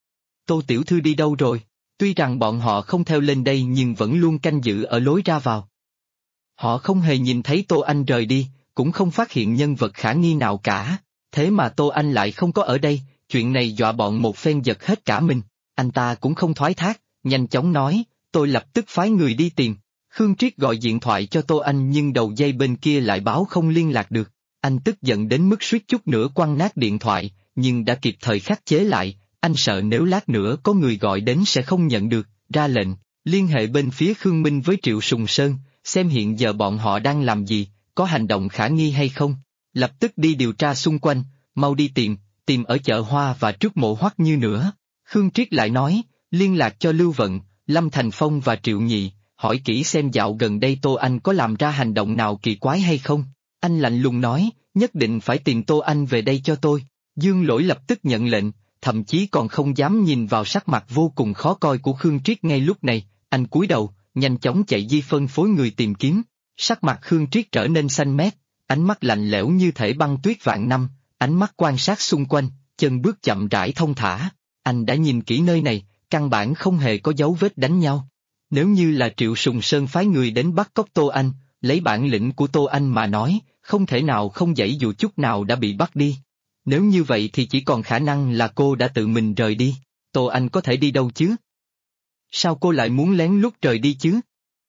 Tô Tiểu Thư đi đâu rồi? Tuy rằng bọn họ không theo lên đây nhưng vẫn luôn canh giữ ở lối ra vào. Họ không hề nhìn thấy Tô Anh rời đi, cũng không phát hiện nhân vật khả nghi nào cả. Thế mà Tô Anh lại không có ở đây, chuyện này dọa bọn một phen giật hết cả mình. Anh ta cũng không thoái thác, nhanh chóng nói, tôi lập tức phái người đi tìm. Khương Triết gọi điện thoại cho Tô Anh nhưng đầu dây bên kia lại báo không liên lạc được. Anh tức giận đến mức suýt chút nữa quăng nát điện thoại, nhưng đã kịp thời khắc chế lại, anh sợ nếu lát nữa có người gọi đến sẽ không nhận được, ra lệnh, liên hệ bên phía Khương Minh với Triệu Sùng Sơn, xem hiện giờ bọn họ đang làm gì, có hành động khả nghi hay không. Lập tức đi điều tra xung quanh, mau đi tìm ở chợ Hoa và trước mộ Hoắc Như nữa. Khương Triết lại nói, liên lạc cho Lưu Vận, Lâm Thành Phong và Triệu Nhị, hỏi kỹ xem dạo gần đây Tô Anh có làm ra hành động nào kỳ quái hay không. Anh lạnh lùng nói, nhất định phải tìm Tô Anh về đây cho tôi. Dương Lỗi lập tức nhận lệnh, thậm chí còn không dám nhìn vào sắc mặt vô cùng khó coi của Khương Triết ngay lúc này, anh cúi đầu, nhanh chóng chạy đi phân phối người tìm kiếm. Sắc mặt Khương Triết trở nên xanh mét, ánh mắt lạnh lẽo như thể băng tuyết vạn năm, ánh mắt quan sát xung quanh, chân bước chậm rãi thông thả. Anh đã nhìn kỹ nơi này, căn bản không hề có dấu vết đánh nhau. Nếu như là Triệu Sùng Sơn phái người đến bắt cóc Tô Anh, lấy bản lĩnh của Tô Anh mà nói, không thể nào không giãy dụ chút nào đã bị bắt đi. Nếu như vậy thì chỉ còn khả năng là cô đã tự mình rời đi. Tô Anh có thể đi đâu chứ? Sao cô lại muốn lén lút rời đi chứ?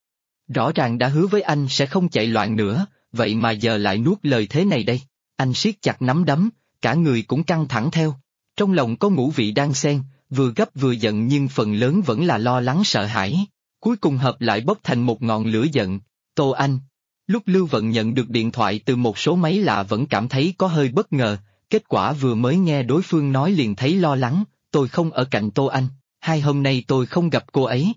Rõ ràng đã hứa với anh sẽ không chạy loạn nữa, vậy mà giờ lại nuốt lời thế này đây. Anh siết chặt nắm đấm, cả người cũng căng thẳng theo. Trong lòng có ngũ vị đan xen, vừa gấp vừa giận nhưng phần lớn vẫn là lo lắng sợ hãi. Cuối cùng hợp lại bốc thành một ngọn lửa giận. Tô Anh. Lúc Lưu Vận nhận được điện thoại từ một số máy lạ vẫn cảm thấy có hơi bất ngờ, kết quả vừa mới nghe đối phương nói liền thấy lo lắng, tôi không ở cạnh Tô Anh, 2 hôm nay tôi không gặp cô ấy.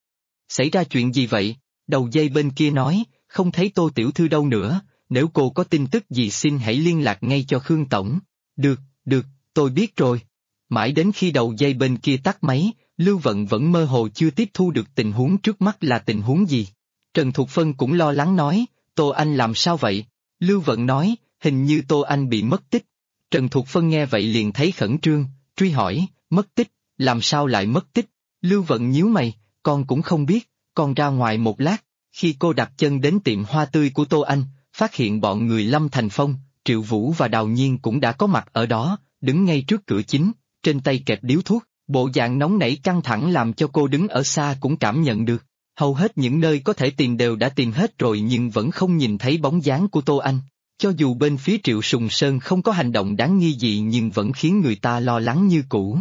Xảy ra chuyện gì vậy? Đầu dây bên kia nói, không thấy Tô tiểu thư đâu nữa, nếu cô có tin tức gì xin hãy liên lạc ngay cho Khương Tổng. Được, tôi biết rồi. Mãi đến khi đầu dây bên kia tắt máy, Lưu Vận vẫn mơ hồ chưa tiếp thu được tình huống trước mắt là tình huống gì. Trần Thục Phân cũng lo lắng nói, Tô Anh làm sao vậy? Lưu Vận nói, hình như Tô Anh bị mất tích. Trần Thục Phân nghe vậy liền thấy khẩn trương, truy hỏi, mất tích, làm sao lại mất tích? Lưu Vận nhíu mày, con cũng không biết, con ra ngoài một lát, khi cô đặt chân đến tiệm hoa tươi của Tô Anh, phát hiện bọn người Lâm Thành Phong, Triệu Vũ và Đào Nhiên cũng đã có mặt ở đó, đứng ngay trước cửa chính, trên tay kẹp điếu thuốc, bộ dạng nóng nảy căng thẳng làm cho cô đứng ở xa cũng cảm nhận được. Hầu hết những nơi có thể tìm đều đã tìm hết rồi nhưng vẫn không nhìn thấy bóng dáng của Tô Anh. Cho dù bên phía Triệu Sùng Sơn không có hành động đáng nghi gì nhưng vẫn khiến người ta lo lắng như cũ.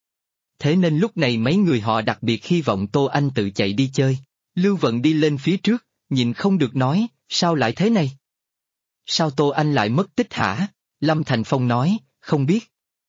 Thế nên lúc này mấy người họ đặc biệt hy vọng Tô Anh tự chạy đi chơi. Lưu Vận đi lên phía trước, nhìn không được nói, sao lại thế này? Sao Tô Anh lại mất tích hả? Lâm Thành Phong nói, không biết.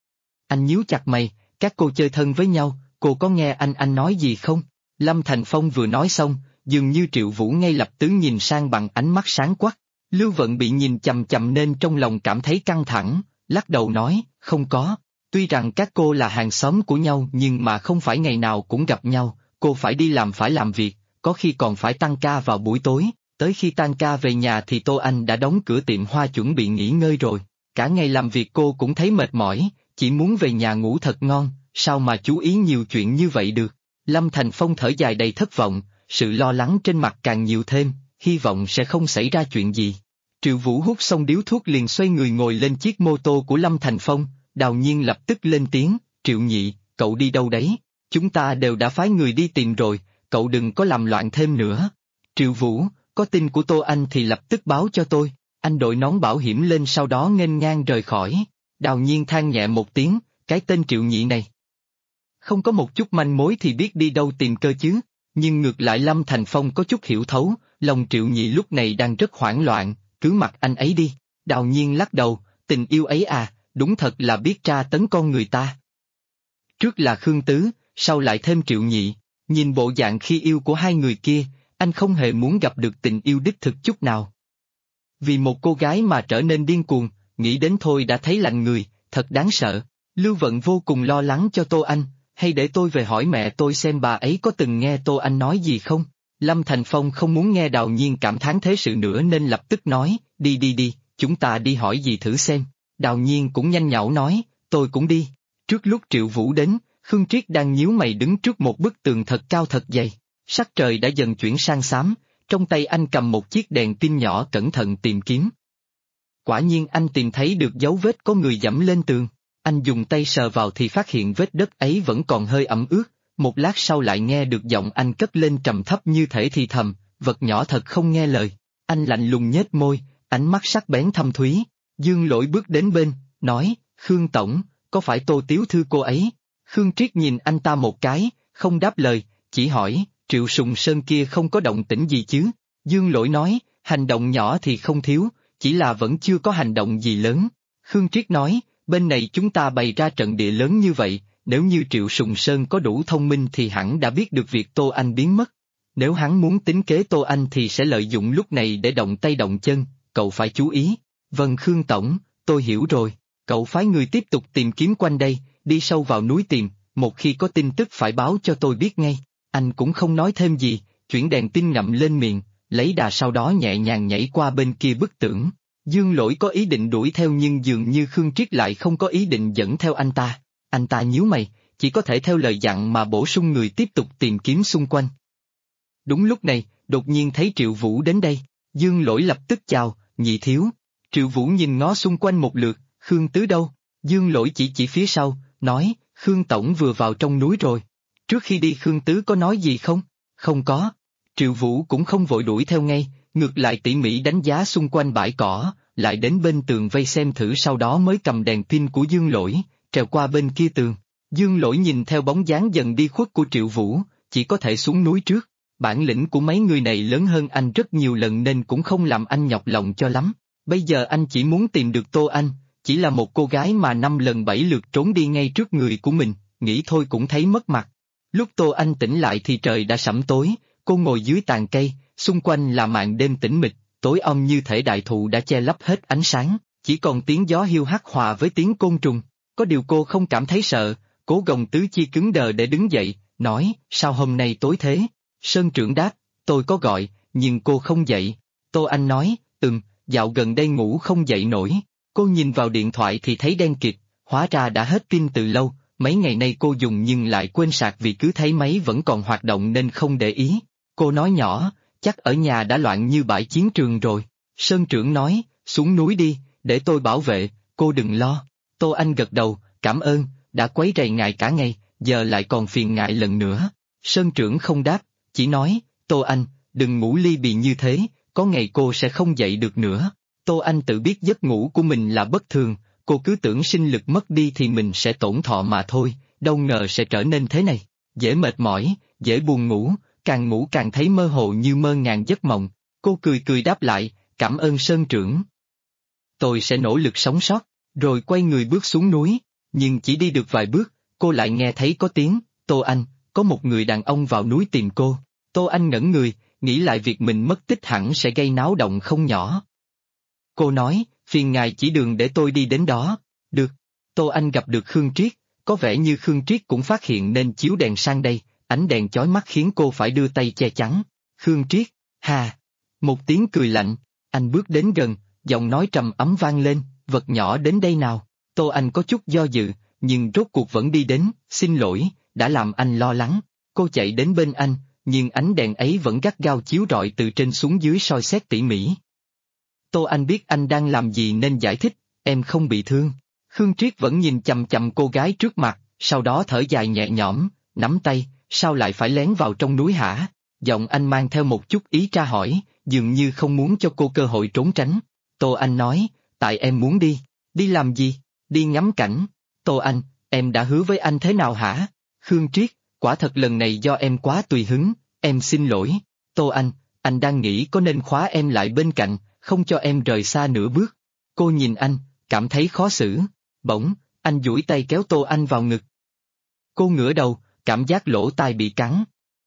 Anh nhíu chặt mày, các cô chơi thân với nhau, cô có nghe anh nói gì không? Lâm Thành Phong vừa nói xong, dường như Triệu Vũ ngay lập tức nhìn sang bằng ánh mắt sáng quắc. Lưu Vận bị nhìn chằm chằm nên trong lòng cảm thấy căng thẳng, lắc đầu nói, không có. Tuy rằng các cô là hàng xóm của nhau nhưng mà không phải ngày nào cũng gặp nhau, cô phải đi làm phải làm việc, có khi còn phải tăng ca vào buổi tối, tới khi tan ca về nhà thì Tô Anh đã đóng cửa tiệm hoa chuẩn bị nghỉ ngơi rồi. Cả ngày làm việc cô cũng thấy mệt mỏi, chỉ muốn về nhà ngủ thật ngon, sao mà chú ý nhiều chuyện như vậy được. Lâm Thành Phong thở dài đầy thất vọng, sự lo lắng trên mặt càng nhiều thêm, hy vọng sẽ không xảy ra chuyện gì. Triệu Vũ hút xong điếu thuốc liền xoay người ngồi lên chiếc mô tô của Lâm Thành Phong, Đào Nhiên lập tức lên tiếng, Triệu Nhị, cậu đi đâu đấy? Chúng ta đều đã phái người đi tìm rồi, cậu đừng có làm loạn thêm nữa. Triệu Vũ, có tin của Tô Anh thì lập tức báo cho tôi. Anh đội nón bảo hiểm lên sau đó nghênh ngang rời khỏi. Đào Nhiên than nhẹ một tiếng, cái tên Triệu Nhị này. Không có một chút manh mối thì biết đi đâu tìm cơ chứ, nhưng ngược lại Lâm Thành Phong có chút hiểu thấu, lòng Triệu Nhị lúc này đang rất hoảng loạn, cứ mặc anh ấy đi. Đào Nhiên lắc đầu, tình yêu ấy à, đúng thật là biết tra tấn con người ta. Trước là Khương Tứ, sau lại thêm Triệu Nhị, nhìn bộ dạng khi yêu của hai người kia, anh không hề muốn gặp được tình yêu đích thực chút nào. Vì một cô gái mà trở nên điên cuồng, nghĩ đến thôi đã thấy lạnh người, thật đáng sợ. Lưu Vận vô cùng lo lắng cho Tô Anh, hay để tôi về hỏi mẹ tôi xem bà ấy có từng nghe Tô Anh nói gì không? Lâm Thành Phong không muốn nghe Đào Nhiên cảm thán thế sự nữa nên lập tức nói, đi, chúng ta đi hỏi gì thử xem. Đào Nhiên cũng nhanh nhảu nói, tôi cũng đi. Trước lúc Triệu Vũ đến, Khương Triết đang nhíu mày đứng trước một bức tường thật cao thật dày. Sắc trời đã dần chuyển sang xám, trong tay anh cầm một chiếc đèn pin nhỏ cẩn thận tìm kiếm. Quả nhiên anh tìm thấy được dấu vết có người giẫm lên tường. Anh dùng tay sờ vào thì phát hiện vết đất ấy vẫn còn hơi ẩm ướt, một lát sau lại nghe được giọng anh cất lên trầm thấp như thể thì thầm, vật nhỏ thật không nghe lời. Anh lạnh lùng nhếch môi, ánh mắt sắc bén thâm thúy. Dương Lỗi bước đến bên, nói, Khương Tổng, có phải Tô Tiếu Thư cô ấy? Khương Triết nhìn anh ta một cái, không đáp lời, chỉ hỏi, Triệu Sùng Sơn kia không có động tĩnh gì chứ? Dương Lỗi nói, hành động nhỏ thì không thiếu, chỉ là vẫn chưa có hành động gì lớn. Khương Triết nói, bên này chúng ta bày ra trận địa lớn như vậy, nếu như Triệu Sùng Sơn có đủ thông minh thì hẳn đã biết được việc Tô Anh biến mất. Nếu hắn muốn tính kế Tô Anh thì sẽ lợi dụng lúc này để động tay động chân, cậu phải chú ý. Vâng Khương Tổng, tôi hiểu rồi. Cậu phái người tiếp tục tìm kiếm quanh đây, đi sâu vào núi tìm, một khi có tin tức phải báo cho tôi biết ngay. Anh cũng không nói thêm gì, chuyển đèn pin ngậm lên miệng, lấy đà sau đó nhẹ nhàng nhảy qua bên kia bức tường. Dương Lỗi có ý định đuổi theo nhưng dường như Khương Triết lại không có ý định dẫn theo anh ta. Anh ta nhíu mày, chỉ có thể theo lời dặn mà bổ sung người tiếp tục tìm kiếm xung quanh. Đúng lúc này, đột nhiên thấy Triệu Vũ đến đây, Dương Lỗi lập tức chào, nhị thiếu. Triệu Vũ nhìn ngó xung quanh một lượt, Khương Tứ đâu? Dương Lỗi chỉ phía sau, nói, Khương Tổng vừa vào trong núi rồi. Trước khi đi Khương Tứ có nói gì không? Không có. Triệu Vũ cũng không vội đuổi theo ngay, ngược lại tỉ mỉ đánh giá xung quanh bãi cỏ, lại đến bên tường vây xem thử sau đó mới cầm đèn pin của Dương Lỗi, trèo qua bên kia tường. Dương Lỗi nhìn theo bóng dáng dần đi khuất của Triệu Vũ, chỉ có thể xuống núi trước. Bản lĩnh của mấy người này lớn hơn anh rất nhiều lần nên cũng không làm anh nhọc lòng cho lắm. Bây giờ anh chỉ muốn tìm được Tô Anh, chỉ là một cô gái mà 5 lần 7 lượt trốn đi ngay trước người của mình, nghĩ thôi cũng thấy mất mặt. Lúc Tô Anh tỉnh lại thì trời đã sẫm tối, cô ngồi dưới tàn cây, xung quanh là màn đêm tĩnh mịch, tối om như thể đại thụ đã che lấp hết ánh sáng, chỉ còn tiếng gió hiu hắt hòa với tiếng côn trùng. Có điều cô không cảm thấy sợ, cố gồng tứ chi cứng đờ để đứng dậy, nói, sao hôm nay tối thế? Sơn trưởng đáp, tôi có gọi, nhưng cô không dậy. Tô Anh nói, dạo gần đây ngủ không dậy nổi. Cô nhìn vào điện thoại thì thấy đen kịt, hóa ra đã hết pin từ lâu, mấy ngày nay cô dùng nhưng lại quên sạc vì cứ thấy máy vẫn còn hoạt động nên không để ý. Cô nói nhỏ, chắc ở nhà đã loạn như bãi chiến trường rồi. Sơn trưởng nói, xuống núi đi, để tôi bảo vệ, cô đừng lo. Tô Anh gật đầu, cảm ơn, đã quấy rầy ngài cả ngày, giờ lại còn phiền ngài lần nữa. Sơn trưởng không đáp, chỉ nói, Tô Anh, đừng ngủ li bì như thế, có ngày cô sẽ không dậy được nữa. Tô Anh tự biết giấc ngủ của mình là bất thường, cô cứ tưởng sinh lực mất đi thì mình sẽ tổn thọ mà thôi, đâu ngờ sẽ trở nên thế này. Dễ mệt mỏi, dễ buồn ngủ càng thấy mơ hồ như mơ ngàn giấc mộng. Cô cười cười đáp lại, cảm ơn Sơn trưởng. Tôi sẽ nỗ lực sống sót, rồi quay người bước xuống núi, nhưng chỉ đi được vài bước, cô lại nghe thấy có tiếng, Tô Anh, có một người đàn ông vào núi tìm cô. Tô Anh ngẩn người, nghĩ lại việc mình mất tích hẳn sẽ gây náo động không nhỏ. Cô nói, phiền ngài chỉ đường để tôi đi đến đó. Được. Tô Anh gặp được Khương Triết, có vẻ như Khương Triết cũng phát hiện nên chiếu đèn sang đây, ánh đèn chói mắt khiến cô phải đưa tay che chắn. Khương Triết, hà. Một tiếng cười lạnh, anh bước đến gần, giọng nói trầm ấm vang lên, vật nhỏ đến đây nào. Tô Anh có chút do dự, nhưng rốt cuộc vẫn đi đến, xin lỗi, đã làm anh lo lắng. Cô chạy đến bên anh, nhưng ánh đèn ấy vẫn gắt gao chiếu rọi từ trên xuống dưới soi xét tỉ mỉ. Tô Anh biết anh đang làm gì nên giải thích, em không bị thương. Khương Triết vẫn nhìn chằm chằm cô gái trước mặt, sau đó thở dài nhẹ nhõm, nắm tay, sao lại phải lén vào trong núi hả? Giọng anh mang theo một chút ý tra hỏi, dường như không muốn cho cô cơ hội trốn tránh. Tô Anh nói, tại em muốn đi. Đi làm gì? Đi ngắm cảnh. Tô Anh, em đã hứa với anh thế nào hả? Khương Triết, quả thật lần này do em quá tùy hứng, em xin lỗi. Tô anh đang nghĩ có nên khóa em lại bên cạnh, không cho em rời xa nửa bước. Cô nhìn anh, cảm thấy khó xử. Bỗng, anh duỗi tay kéo Tô Anh vào ngực. Cô ngửa đầu, cảm giác lỗ tai bị cắn.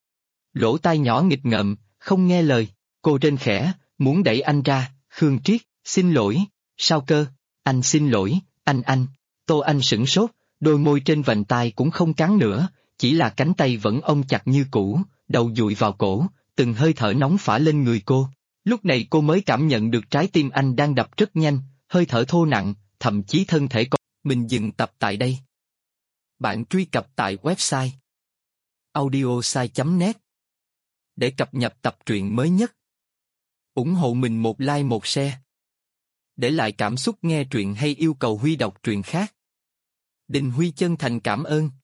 Lỗ tai nhỏ nghịch ngợm, không nghe lời. Cô rên khẽ, muốn đẩy anh ra. Khương Triết, xin lỗi. Sao cơ? Anh xin lỗi, anh. Tô Anh sửng sốt, đôi môi trên vành tai cũng không cắn nữa, chỉ là cánh tay vẫn ôm chặt như cũ, đầu dụi vào cổ, từng hơi thở nóng phả lên người cô. Lúc này cô mới cảm nhận được trái tim anh đang đập rất nhanh, hơi thở thô nặng, thậm chí thân thể con. Mình dừng tập tại đây. Bạn truy cập tại website audiosai.net để cập nhật tập truyện mới nhất. Ủng hộ mình một like một share. để lại cảm xúc nghe truyện hay yêu cầu Huy đọc truyện khác. Đình Huy chân thành cảm ơn.